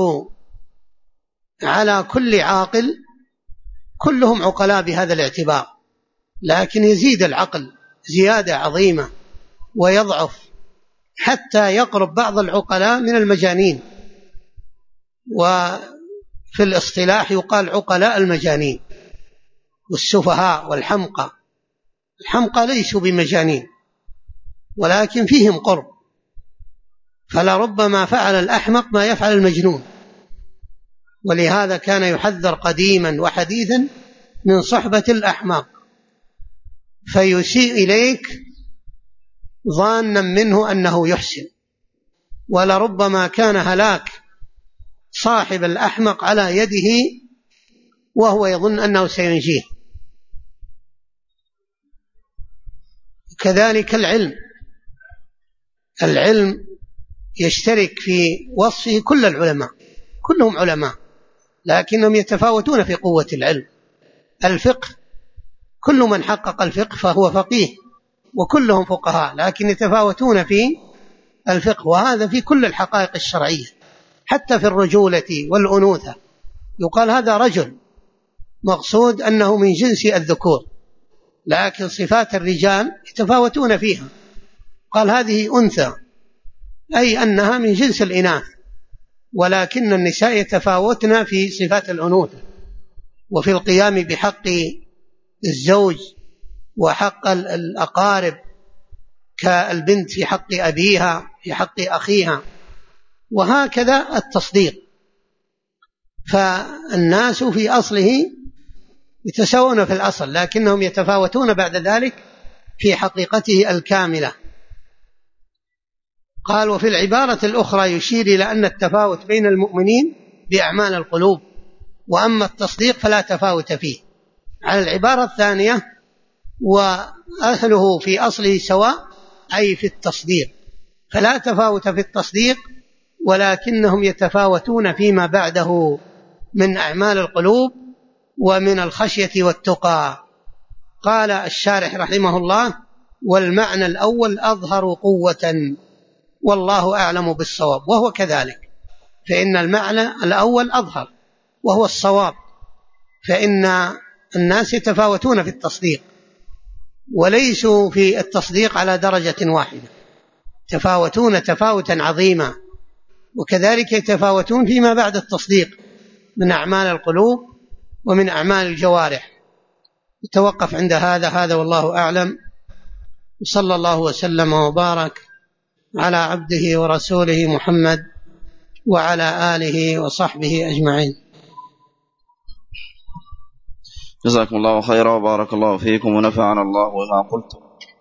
على كل عاقل كلهم عقلاء بهذا الاعتبار، لكن يزيد العقل زيادة عظيمة ويضعف حتى يقرب بعض العقلاء من المجانين. وفي الاصطلاح يقال عقلاء المجانين والسفهاء والحمقى. الحمقى ليسوا بمجانين ولكن فيهم قرب، فلربما فعل الأحمق ما يفعل المجنون. ولهذا كان يحذر قديما وحديثا من صحبة الأحمق، فيسيء إليك ظانا منه أنه يحسن. ولربما كان هلاك صاحب الأحمق على يده وهو يظن أنه سينجيه. كذلك العلم يشترك في وصفه كل العلماء، كلهم علماء، لكنهم يتفاوتون في قوة العلم. الفقه كل من حقق الفقه فهو فقيه، وكلهم فقهاء، لكن يتفاوتون في الفقه. وهذا في كل الحقائق الشرعية، حتى في الرجولة والأنوثة يقال هذا رجل، مقصود أنه من جنس الذكور. لكن صفات الرجال يتفاوتون فيها. قال هذه أنثى، أي أنها من جنس الإناث، ولكن النساء يتفاوتن في صفات الأنوثة وفي القيام بحق الزوج وحق الأقارب، كالبنت في حق أبيها في حق أخيها، وهكذا التصديق. فالناس في أصله يتساوون في الأصل، لكنهم يتفاوتون بعد ذلك في حقيقته الكاملة. قال وفي العبارة الأخرى يشير إلى أن التفاوت بين المؤمنين بأعمال القلوب، وأما التصديق فلا تفاوت فيه. على العبارة الثانية وأهله في أصله سواء، أي في التصديق، فلا تفاوت في التصديق، ولكنهم يتفاوتون فيما بعده من أعمال القلوب ومن الخشية والتقى. قال الشارح رحمه الله والمعنى الأول أظهر قوة والله أعلم بالصواب، وهو كذلك، فإن المعنى الأول أظهر وهو الصواب، فإن الناس يتفاوتون في التصديق وليسوا في التصديق على درجة واحدة، يتفاوتون تفاوتا عظيما، وكذلك يتفاوتون فيما بعد التصديق من أعمال القلوب ومن أعمال الجوارح. يتوقف عند هذا والله أعلم، صلى الله وسلم وبارك على عبده ورسوله محمد وعلى آله وصحبه أجمعين. جزاكم الله خيرا وبارك الله فيكم ونفعنا الله وما قلتم.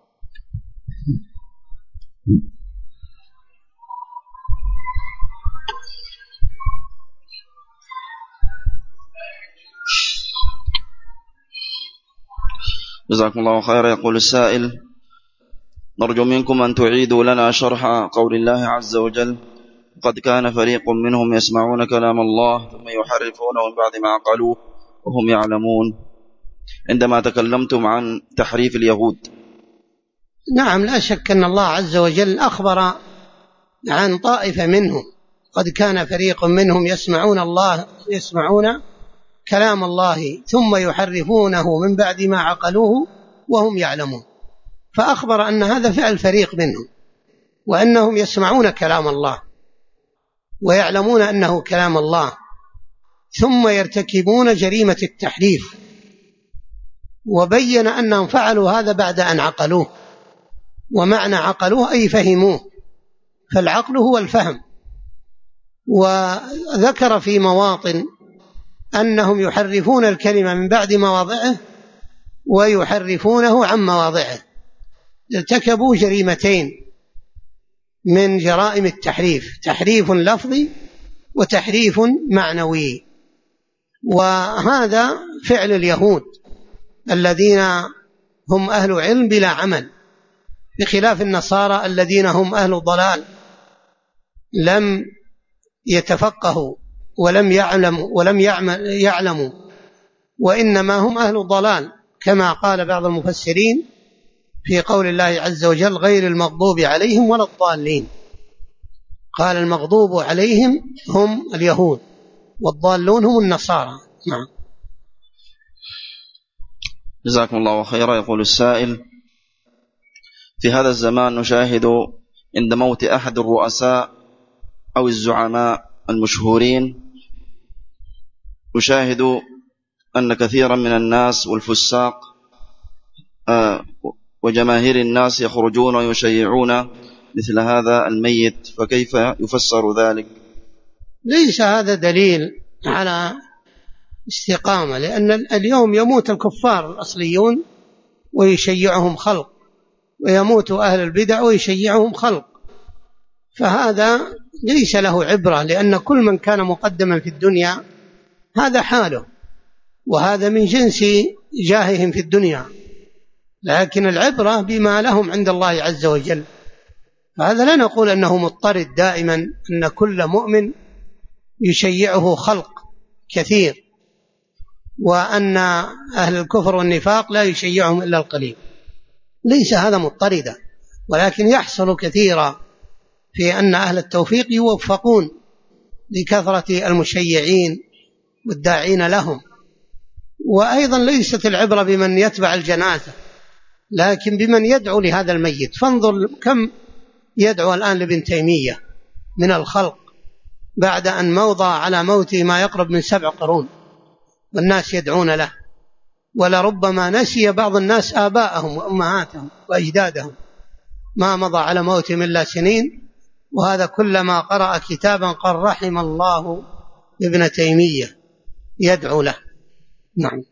جزاكم الله خيرا. يقول السائل: نرجو منكم أن تعيدوا لنا شرح قول الله عز وجل: قد كان فريق منهم يسمعون كلام الله ثم يحرفونه من بعد ما عقلوه وهم يعلمون، عندما تكلمتم عن تحريف اليهود. نعم، لا شك أن الله عز وجل أخبر عن طائفة منهم، قد كان فريق منهم يسمعون كلام الله ثم يحرفونه من بعد ما عقلوه وهم يعلمون، فأخبر أن هذا فعل فريق منهم، وأنهم يسمعون كلام الله ويعلمون أنه كلام الله ثم يرتكبون جريمة التحريف، وبين أنهم فعلوا هذا بعد أن عقلوه، ومعنى عقلوه أي فهموه، فالعقل هو الفهم. وذكر في مواطن أنهم يحرفون الكلمة من بعد مواضعه ويحرفونه عن مواضعه، ارتكبوا جريمتين من جرائم التحريف، تحريف لفظي وتحريف معنوي، وهذا فعل اليهود الذين هم أهل علم بلا عمل، بخلاف النصارى الذين هم أهل ضلال لم يتفقهوا ولم يعلموا وإنما هم أهل ضلال، كما قال بعض المفسرين في قول الله عز وجل: غير المغضوب عليهم ولا الضالين. قال المغضوب عليهم هم اليهود والضالون هم النصارى. نعم. جزاكم الله خيرا. يقول السائل: في هذا الزمان نشاهد عند موت أحد الرؤساء أو الزعماء المشهورين، نشاهد أن كثيرا من الناس والفساق وجماهير الناس يخرجون ويشيعون مثل هذا الميت، فكيف يفسر ذلك؟ ليس هذا دليل على استقامة، لأن اليوم يموت الكفار الأصليون ويشيعهم خلق، ويموت أهل البدع ويشيعهم خلق، فهذا ليس له عبرة، لأن كل من كان مقدما في الدنيا هذا حاله، وهذا من جنس جاههم في الدنيا، لكن العبرة بما لهم عند الله عز وجل. فهذا لا نقول أنه مضطرد دائما أن كل مؤمن يشيعه خلق كثير، وأن أهل الكفر والنفاق لا يشيعهم إلا القليل، ليس هذا مضطردا، ولكن يحصل كثيرا في أن أهل التوفيق يوفقون لكثرة المشيعين والداعين لهم. وأيضا ليست العبرة بمن يتبع الجنازة، لكن بمن يدعو لهذا الميت. فانظر كم يدعو الآن لابن تيمية من الخلق بعد أن مضى على موته ما يقرب من 7 قرون والناس يدعون له، ولربما نسي بعض الناس آباءهم وأمهاتهم وأجدادهم، ما مضى على موتهم إلا سنين، وهذا كلما قرأ كتابا قال رحم الله ابن تيمية يدعو له. نعم.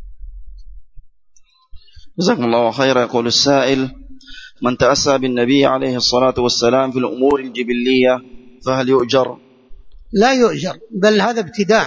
جزاكم الله خيرا. يقول السائل: من تأسى بالنبي عليه الصلاة والسلام في الأمور الجبلية فهل يؤجر؟ لا يؤجر، بل هذا ابتداع.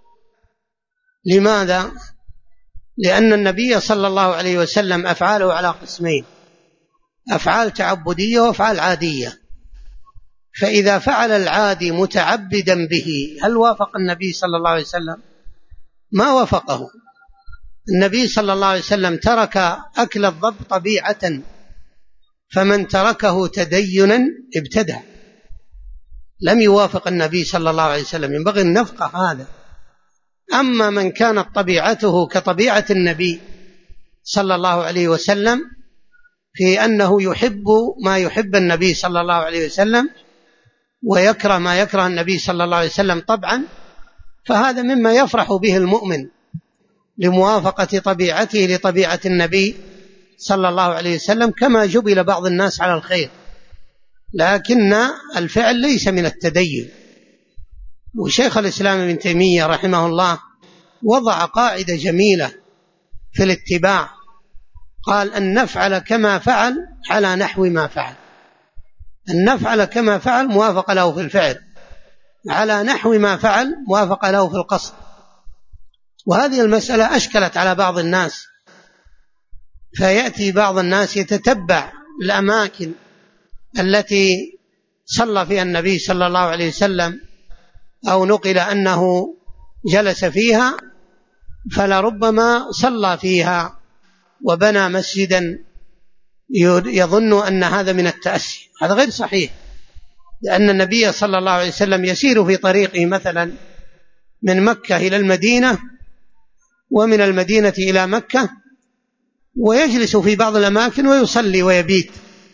لماذا؟ لأن النبي صلى الله عليه وسلم أفعاله على قسمين: أفعال تعبدية وأفعال عادية. فإذا فعل العادي متعبدا به هل وافق النبي صلى الله عليه وسلم؟ ما وافقه. النبي صلى الله عليه وسلم ترك أكل الضب طبيعة، فمن تركه تدينا ابتدع، لم يوافق النبي صلى الله عليه وسلم. ينبغي أن نفقه هذا. أما من كانت طبيعته كطبيعة النبي صلى الله عليه وسلم في أنه يحب ما يحب النبي صلى الله عليه وسلم ويكره ما يكره النبي صلى الله عليه وسلم طبعا، فهذا مما يفرح به المؤمن لموافقة طبيعته لطبيعة النبي صلى الله عليه وسلم، كما جبل بعض الناس على الخير، لكن الفعل ليس من التدين. وشيخ الإسلام ابن تيمية رحمه الله وضع قاعدة جميلة في الاتباع، قال أن نفعل كما فعل على نحو ما فعل. أن نفعل كما فعل موافق له في الفعل، على نحو ما فعل موافق له في القصد. وهذه المسألة أشكلت على بعض الناس، فيأتي بعض الناس يتتبع الأماكن التي صلى فيها النبي صلى الله عليه وسلم أو نقل أنه جلس فيها، فلربما صلى فيها وبنى مسجدا يظن أن هذا من التأسي. هذا غير صحيح، لأن النبي صلى الله عليه وسلم يسير في طريقه مثلا من مكة إلى المدينة ومن المدينة إلى مكة، ويجلس في بعض الأماكن ويصلي ويبيت.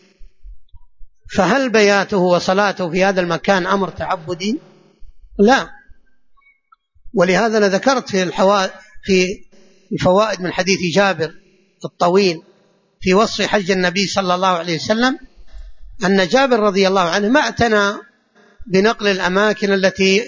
فهل بياته وصلاته في هذا المكان أمر تعبدي؟ لا. ولهذا أنا ذكرت في الفوائد من حديث جابر الطويل في وصف حج النبي صلى الله عليه وسلم أن جابر رضي الله عنه ما اعتنى بنقل الأماكن التي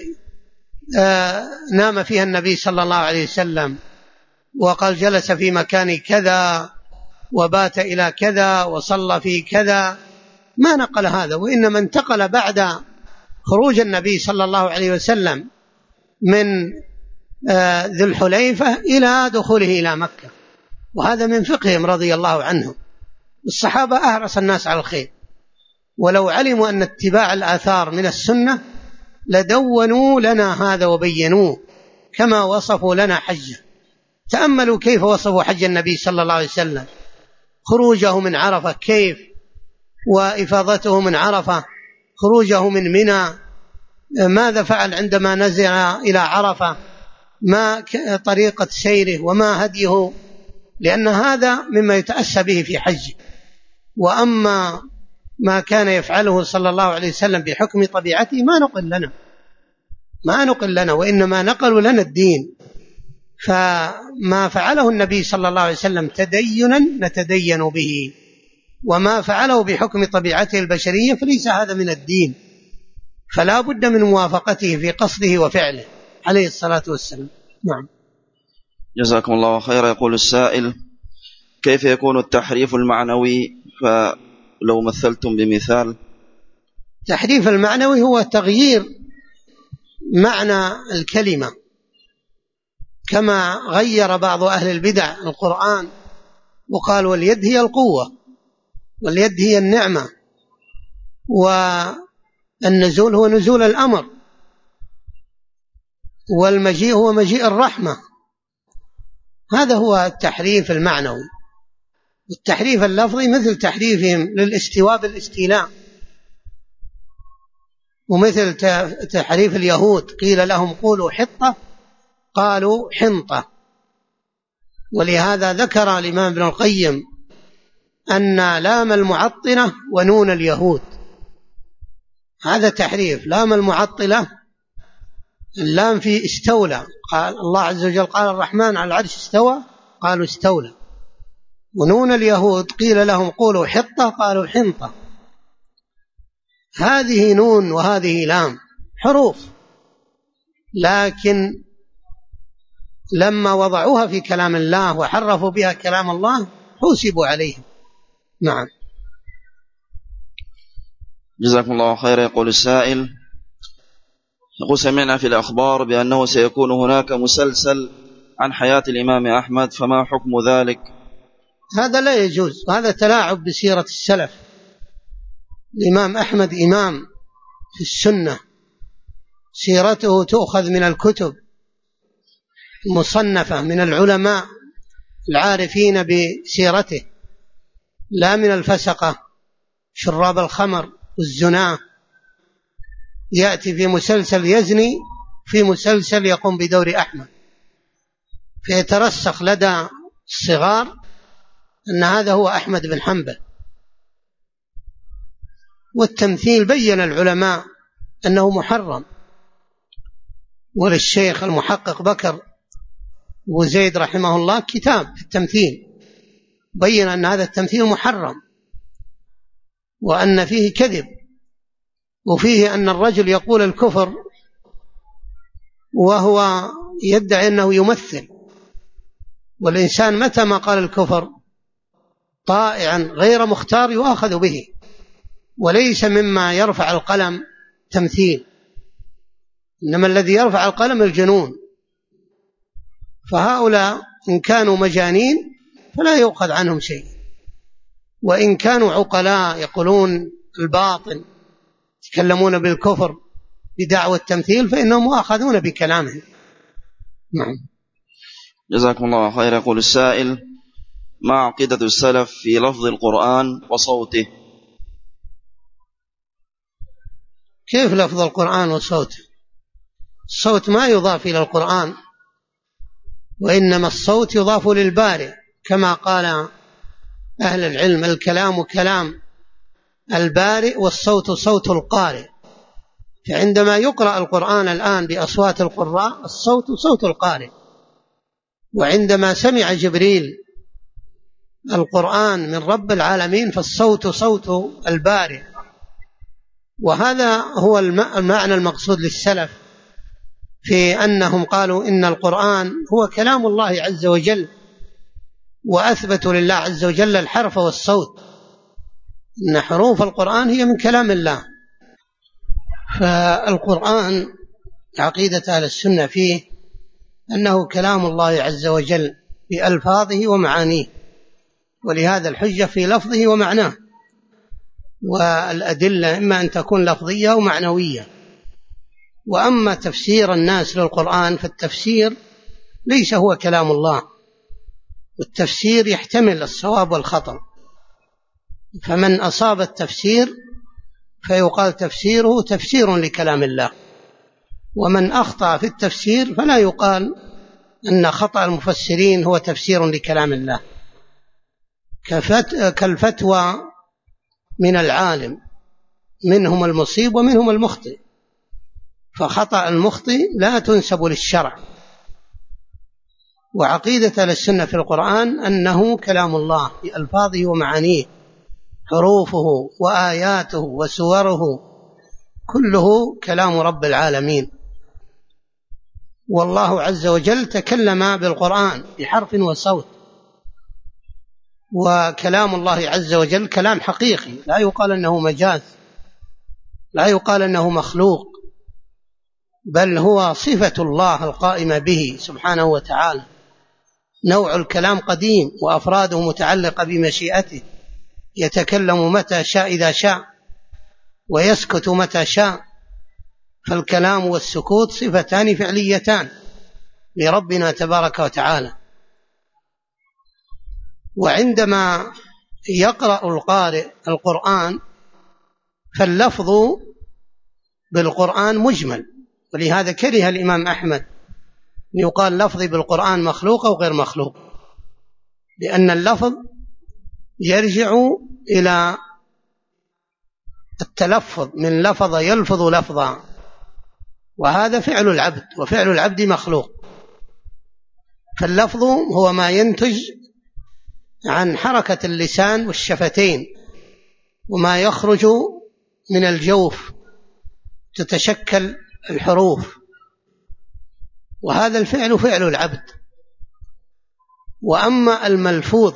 نام فيها النبي صلى الله عليه وسلم، وقال جلس في مكان كذا وبات إلى كذا وصلى في كذا، ما نقل هذا. وإنما انتقل بعد خروج النبي صلى الله عليه وسلم من ذي الحليفة إلى دخوله إلى مكة، وهذا من فقههم رضي الله عنهم. الصحابة أحرص الناس على الخير، ولو علموا أن اتباع الآثار من السنة لدونوا لنا هذا وبينوه كما وصفوا لنا حجه. تأملوا كيف وصفوا حج النبي صلى الله عليه وسلم: خروجه من عرفة كيف، وإفاضته من عرفة، خروجه من منى، ماذا فعل عندما نزل إلى عرفة، ما طريقة سيره وما هديه، لأن هذا مما يتأسى به في حجه. وأما ما كان يفعله صلى الله عليه وسلم بحكم طبيعته ما نقل لنا، وإنما نقلوا لنا الدين. فما فعله النبي صلى الله عليه وسلم تدينا نتدين به، وما فعله بحكم طبيعته البشرية فليس هذا من الدين، فلا بد من موافقته في قصده وفعله عليه الصلاة والسلام. نعم. جزاكم الله خيرا. يقول السائل: كيف يكون التحريف المعنوي؟ فلو مثلتم بمثال. التحريف المعنوي هو تغيير معنى الكلمة، كما غير بعض أهل البدع القرآن وقال واليد هي القوة، واليد هي النعمة، والنزول هو نزول الأمر، والمجيء هو مجيء الرحمة. هذا هو التحريف المعنوي. التحريف اللفظي مثل تحريفهم للاستواء بالاستيلاء، ومثل تحريف اليهود قيل لهم قولوا حطة قالوا حنطة. ولهذا ذكر الإمام ابن القيم أن لام المعطلة ونون اليهود، هذا تحريف. لام المعطلة اللام في استولى، قال الله عز وجل قال الرحمن على العرش استوى، قالوا استولى. ونون اليهود قيل لهم قولوا حطة، قالوا حنطة. هذه نون وهذه لام حروف، لكن لما وضعوها في كلام الله وحرفوا بها كلام الله حوسبوا عليهم. نعم. جزاكم الله خير. يقول السائل: يقول سمعنا في الأخبار بأنه سيكون هناك مسلسل عن حياة الإمام أحمد، فما حكم ذلك؟ هذا لا يجوز، هذا تلاعب بسيرة السلف. الإمام أحمد إمام في السنة، سيرته تؤخذ من الكتب المصنفة من العلماء العارفين بسيرته، لا من الفسقة شراب الخمر والزنا. يأتي في مسلسل يزني، في مسلسل يقوم بدور أحمد، فيترسخ لدى الصغار أن هذا هو أحمد بن حنبل. والتمثيل بين العلماء أنه محرم، وللشيخ المحقق بكر وزيد رحمه الله كتاب في التمثيل بين أن هذا التمثيل محرم، وأن فيه كذب، وفيه أن الرجل يقول الكفر وهو يدعي أنه يمثل. والإنسان متى ما قال الكفر طائعا غير مختار يؤاخذ به، وليس مما يرفع القلم تمثيل، إنما الذي يرفع القلم الجنون. فهؤلاء إن كانوا مجانين فلا يؤخذ عنهم شيء، وإن كانوا عقلاء يقولون الباطل يتكلمون بالكفر بدعوى التمثيل فإنهم مؤاخذون بكلامهم. نعم. جزاكم الله خير. يقول السائل: ما عقيدة السلف في لفظ القرآن وصوته؟ كيف لفظ القرآن وصوته؟ الصوت ما يضاف إلى القرآن، وإنما الصوت يضاف للبارئ، كما قال أهل العلم: الكلام كلام البارئ والصوت صوت القارئ. فعندما يقرأ القرآن الآن بأصوات القراء الصوت صوت القارئ، وعندما سمع جبريل القرآن من رب العالمين فالصوت صوت البارئ. وهذا هو المعنى المقصود للسلف في أنهم قالوا إن القرآن هو كلام الله عز وجل، وأثبتوا لله عز وجل الحرف والصوت، إن حروف القرآن هي من كلام الله. فالقرآن عقيدة أهل السنة فيه أنه كلام الله عز وجل بألفاظه ومعانيه، ولهذا الحجة في لفظه ومعناه، والأدلة إما أن تكون لفظية أو معنوية. وأما تفسير الناس للقرآن فالتفسير ليس هو كلام الله، والتفسير يحتمل الصواب والخطأ، فمن أصاب التفسير فيقال تفسيره تفسير لكلام الله، ومن أخطأ في التفسير فلا يقال أن خطأ المفسرين هو تفسير لكلام الله. كالفتوى من العالم، منهم المصيب ومنهم المخطئ، فخطأ المخطئ لا تنسب للشرع. وعقيدة السنة في القرآن أنه كلام الله بألفاظه ومعانيه، حروفه وآياته وسوره كله كلام رب العالمين. والله عز وجل تكلم بالقرآن بحرف وصوت، وكلام الله عز وجل كلام حقيقي، لا يقال أنه مجاز، لا يقال أنه مخلوق، بل هو صفة الله القائمة به سبحانه وتعالى. نوع الكلام قديم، وأفراده متعلقة بمشيئته، يتكلم متى شاء إذا شاء، ويسكت متى شاء. فالكلام والسكوت صفتان فعليتان لربنا تبارك وتعالى. وعندما يقرأ القارئ القرآن فاللفظ بالقرآن مجمل، ولهذا كره الإمام أحمد يقال لفظي بالقرآن مخلوق أو غير مخلوق، لأن اللفظ يرجع إلى التلفظ، من لفظ يلفظ لفظا، وهذا فعل العبد، وفعل العبد مخلوق. فاللفظ هو ما ينتج عن حركة اللسان والشفتين، وما يخرج من الجوف تتشكل الحروف، وهذا الفعل فعل العبد. وأما الملفوظ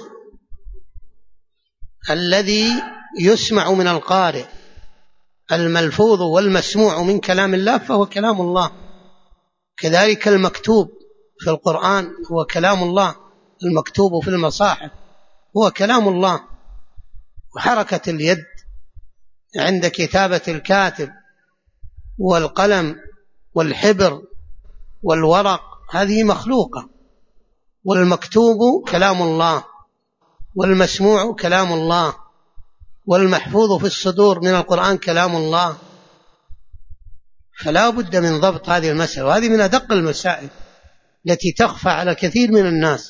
الذي يسمع من القارئ، الملفوظ والمسموع من كلام الله فهو كلام الله. كذلك المكتوب في القرآن هو كلام الله، المكتوب في المصاحف هو كلام الله. وحركة اليد عند كتابة الكاتب والقلم والحبر والورق هذه مخلوقة، والمكتوب كلام الله، والمسموع كلام الله، والمحفوظ في الصدور من القرآن كلام الله. فلا بد من ضبط هذه المسألة، وهذه من أدق المسائل التي تخفى على كثير من الناس،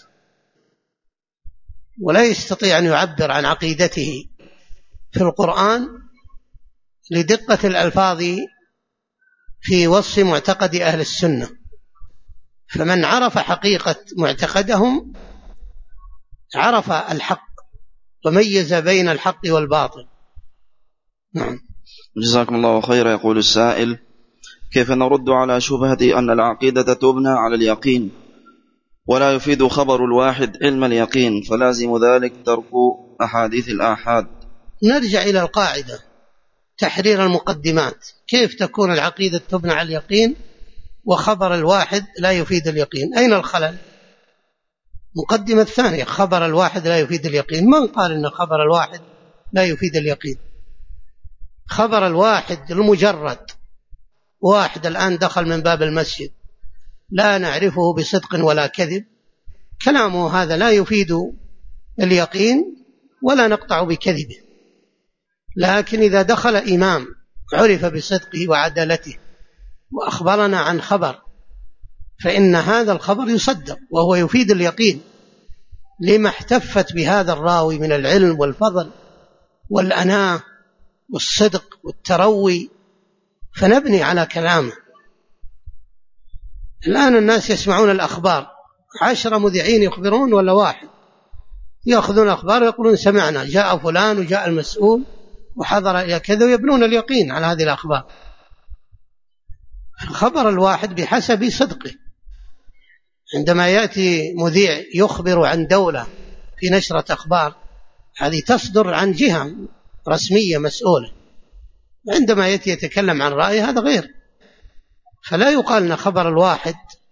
ولا يستطيع أن يعبر عن عقيدته في القرآن لدقة الألفاظ في وصف معتقد أهل السنة. فمن عرف حقيقة معتقدهم عرف الحق وميز بين الحق والباطل. نعم. جزاكم الله خيرا. يقول السائل: كيف نرد على شبهة أن العقيدة تبنى على اليقين ولا يفيد خبر الواحد علم اليقين، فلازم ذلك ترك أحاديث الآحاد؟ نرجع إلى القاعدة، تحرير المقدمات. كيف تكون العقيدة تبنى على اليقين وخبر الواحد لا يفيد اليقين؟ أين الخلل؟ مقدمة الثانية: خبر الواحد لا يفيد اليقين. من قال إن خبر الواحد لا يفيد اليقين؟ خبر الواحد المجرد، واحد الآن دخل من باب المسجد لا نعرفه بصدق ولا كذب، كلامه هذا لا يفيد اليقين ولا نقطع بكذبه. لكن إذا دخل إمام عرف بصدقه وعدالته وأخبرنا عن خبر، فإن هذا الخبر يصدق وهو يفيد اليقين، لما احتفت بهذا الراوي من العلم والفضل والأناة والصدق والتروي، فنبني على كلامه. الآن الناس يسمعون الأخبار، 10 مذيعين يخبرون ولا واحد، يأخذون أخبار ويقولون سمعنا جاء فلان وجاء المسؤول وحضر إلى كذا، ويبنون اليقين على هذه الأخبار. خبر الواحد بحسب صدقه. عندما يأتي مذيع يخبر عن دولة في نشرة أخبار، هذه تصدر عن جهة رسمية مسؤولة. عندما يأتي يتكلم عن رأي هذا غير. فلا يقال أن خبر الواحد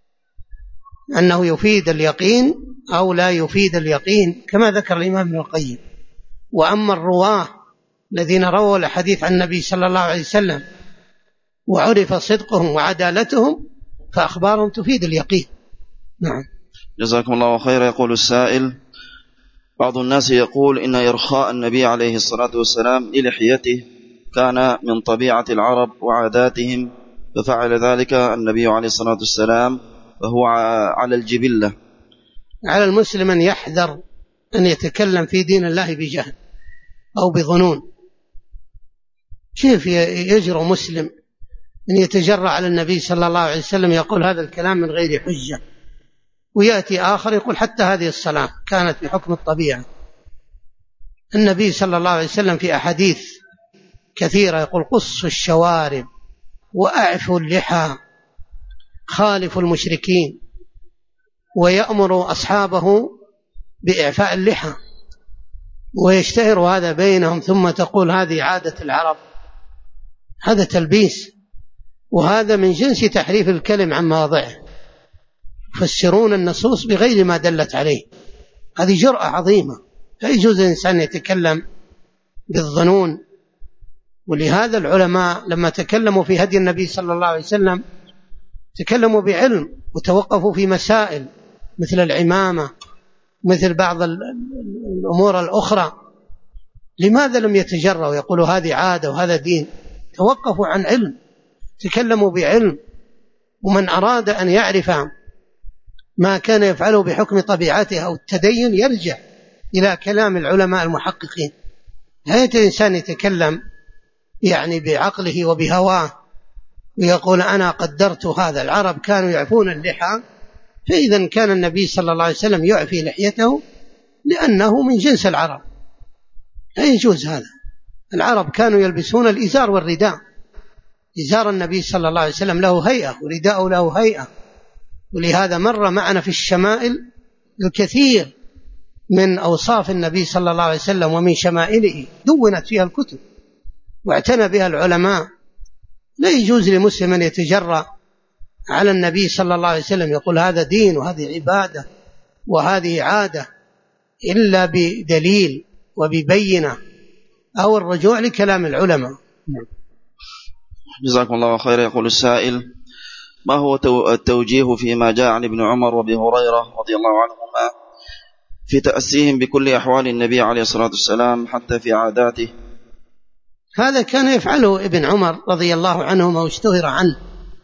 أنه يفيد اليقين أو لا يفيد اليقين، كما ذكر الإمام ابن القيم. وأما الرواه الذين رووا الحديث عن النبي صلى الله عليه وسلم وعرف صدقهم وعدالتهم فأخبارهم تفيد اليقين. نعم. جزاكم الله خيرا. يقول السائل: بعض الناس يقول إن إرخاء النبي عليه الصلاة والسلام للحيته كان من طبيعة العرب وعاداتهم، ففعل ذلك النبي عليه الصلاة والسلام، فهو على الجبلة. على المسلم أن يحذر أن يتكلم في دين الله بجهل أو بظنون. كيف يجرؤ مسلم أن يتجرأ على النبي صلى الله عليه وسلم يقول هذا الكلام من غير حجة، ويأتي آخر يقول حتى هذه الصلاة كانت بحكم الطبيعة؟ النبي صلى الله عليه وسلم في أحاديث كثيرة يقول: قصوا الشوارب وأعفوا اللحى، خالفوا المشركين، ويأمر أصحابه بإعفاء اللحى، ويشتهر هذا بينهم، ثم تقول هذه عادة العرب. هذا تلبيس، وهذا من جنس تحريف الكلم عن مواضعه. يفسرون النصوص بغير ما دلت عليه. هذه جرأة عظيمة، لا يجوز الإنسان يتكلم بالظنون. ولهذا العلماء لما تكلموا في هدي النبي صلى الله عليه وسلم تكلموا بعلم، وتوقفوا في مسائل مثل العمامة، مثل بعض الأمور الأخرى. لماذا لم يتجرأوا ويقولوا هذه عادة وهذا دين؟ توقفوا عن علم، تكلموا بعلم. ومن أراد أن يعرف ما كان يفعله بحكم طبيعته أو التدين يرجع إلى كلام العلماء المحققين. لا الإنسان يتكلم يعني بعقله وبهواه ويقول أنا قدرت هذا. العرب كانوا يعفون اللحى، فإذا كان النبي صلى الله عليه وسلم يعفي لحيته لأنه من جنس العرب، لا يجوز هذا. العرب كانوا يلبسون الإزار والرداء. إزار النبي صلى الله عليه وسلم له هيئة ورداءه له هيئة، ولهذا مر معنا في الشمائل الكثير من أوصاف النبي صلى الله عليه وسلم ومن شمائله دونت فيها الكتب واعتنى بها العلماء. لا يجوز لمسلم أن يتجرأ على النبي صلى الله عليه وسلم يقول هذا دين وهذه عبادة وهذه عادة إلا بدليل وببينة أو الرجوع لكلام العلماء. جزاكم الله خيرا. يقول السائل: ما هو التوجيه فيما جاء عن ابن عمر وابي هريرة رضي الله عنهما في تأسيهم بكل أحوال النبي عليه الصلاة والسلام حتى في عاداته؟ هذا كان يفعله ابن عمر رضي الله عنهما واشتهر عنه،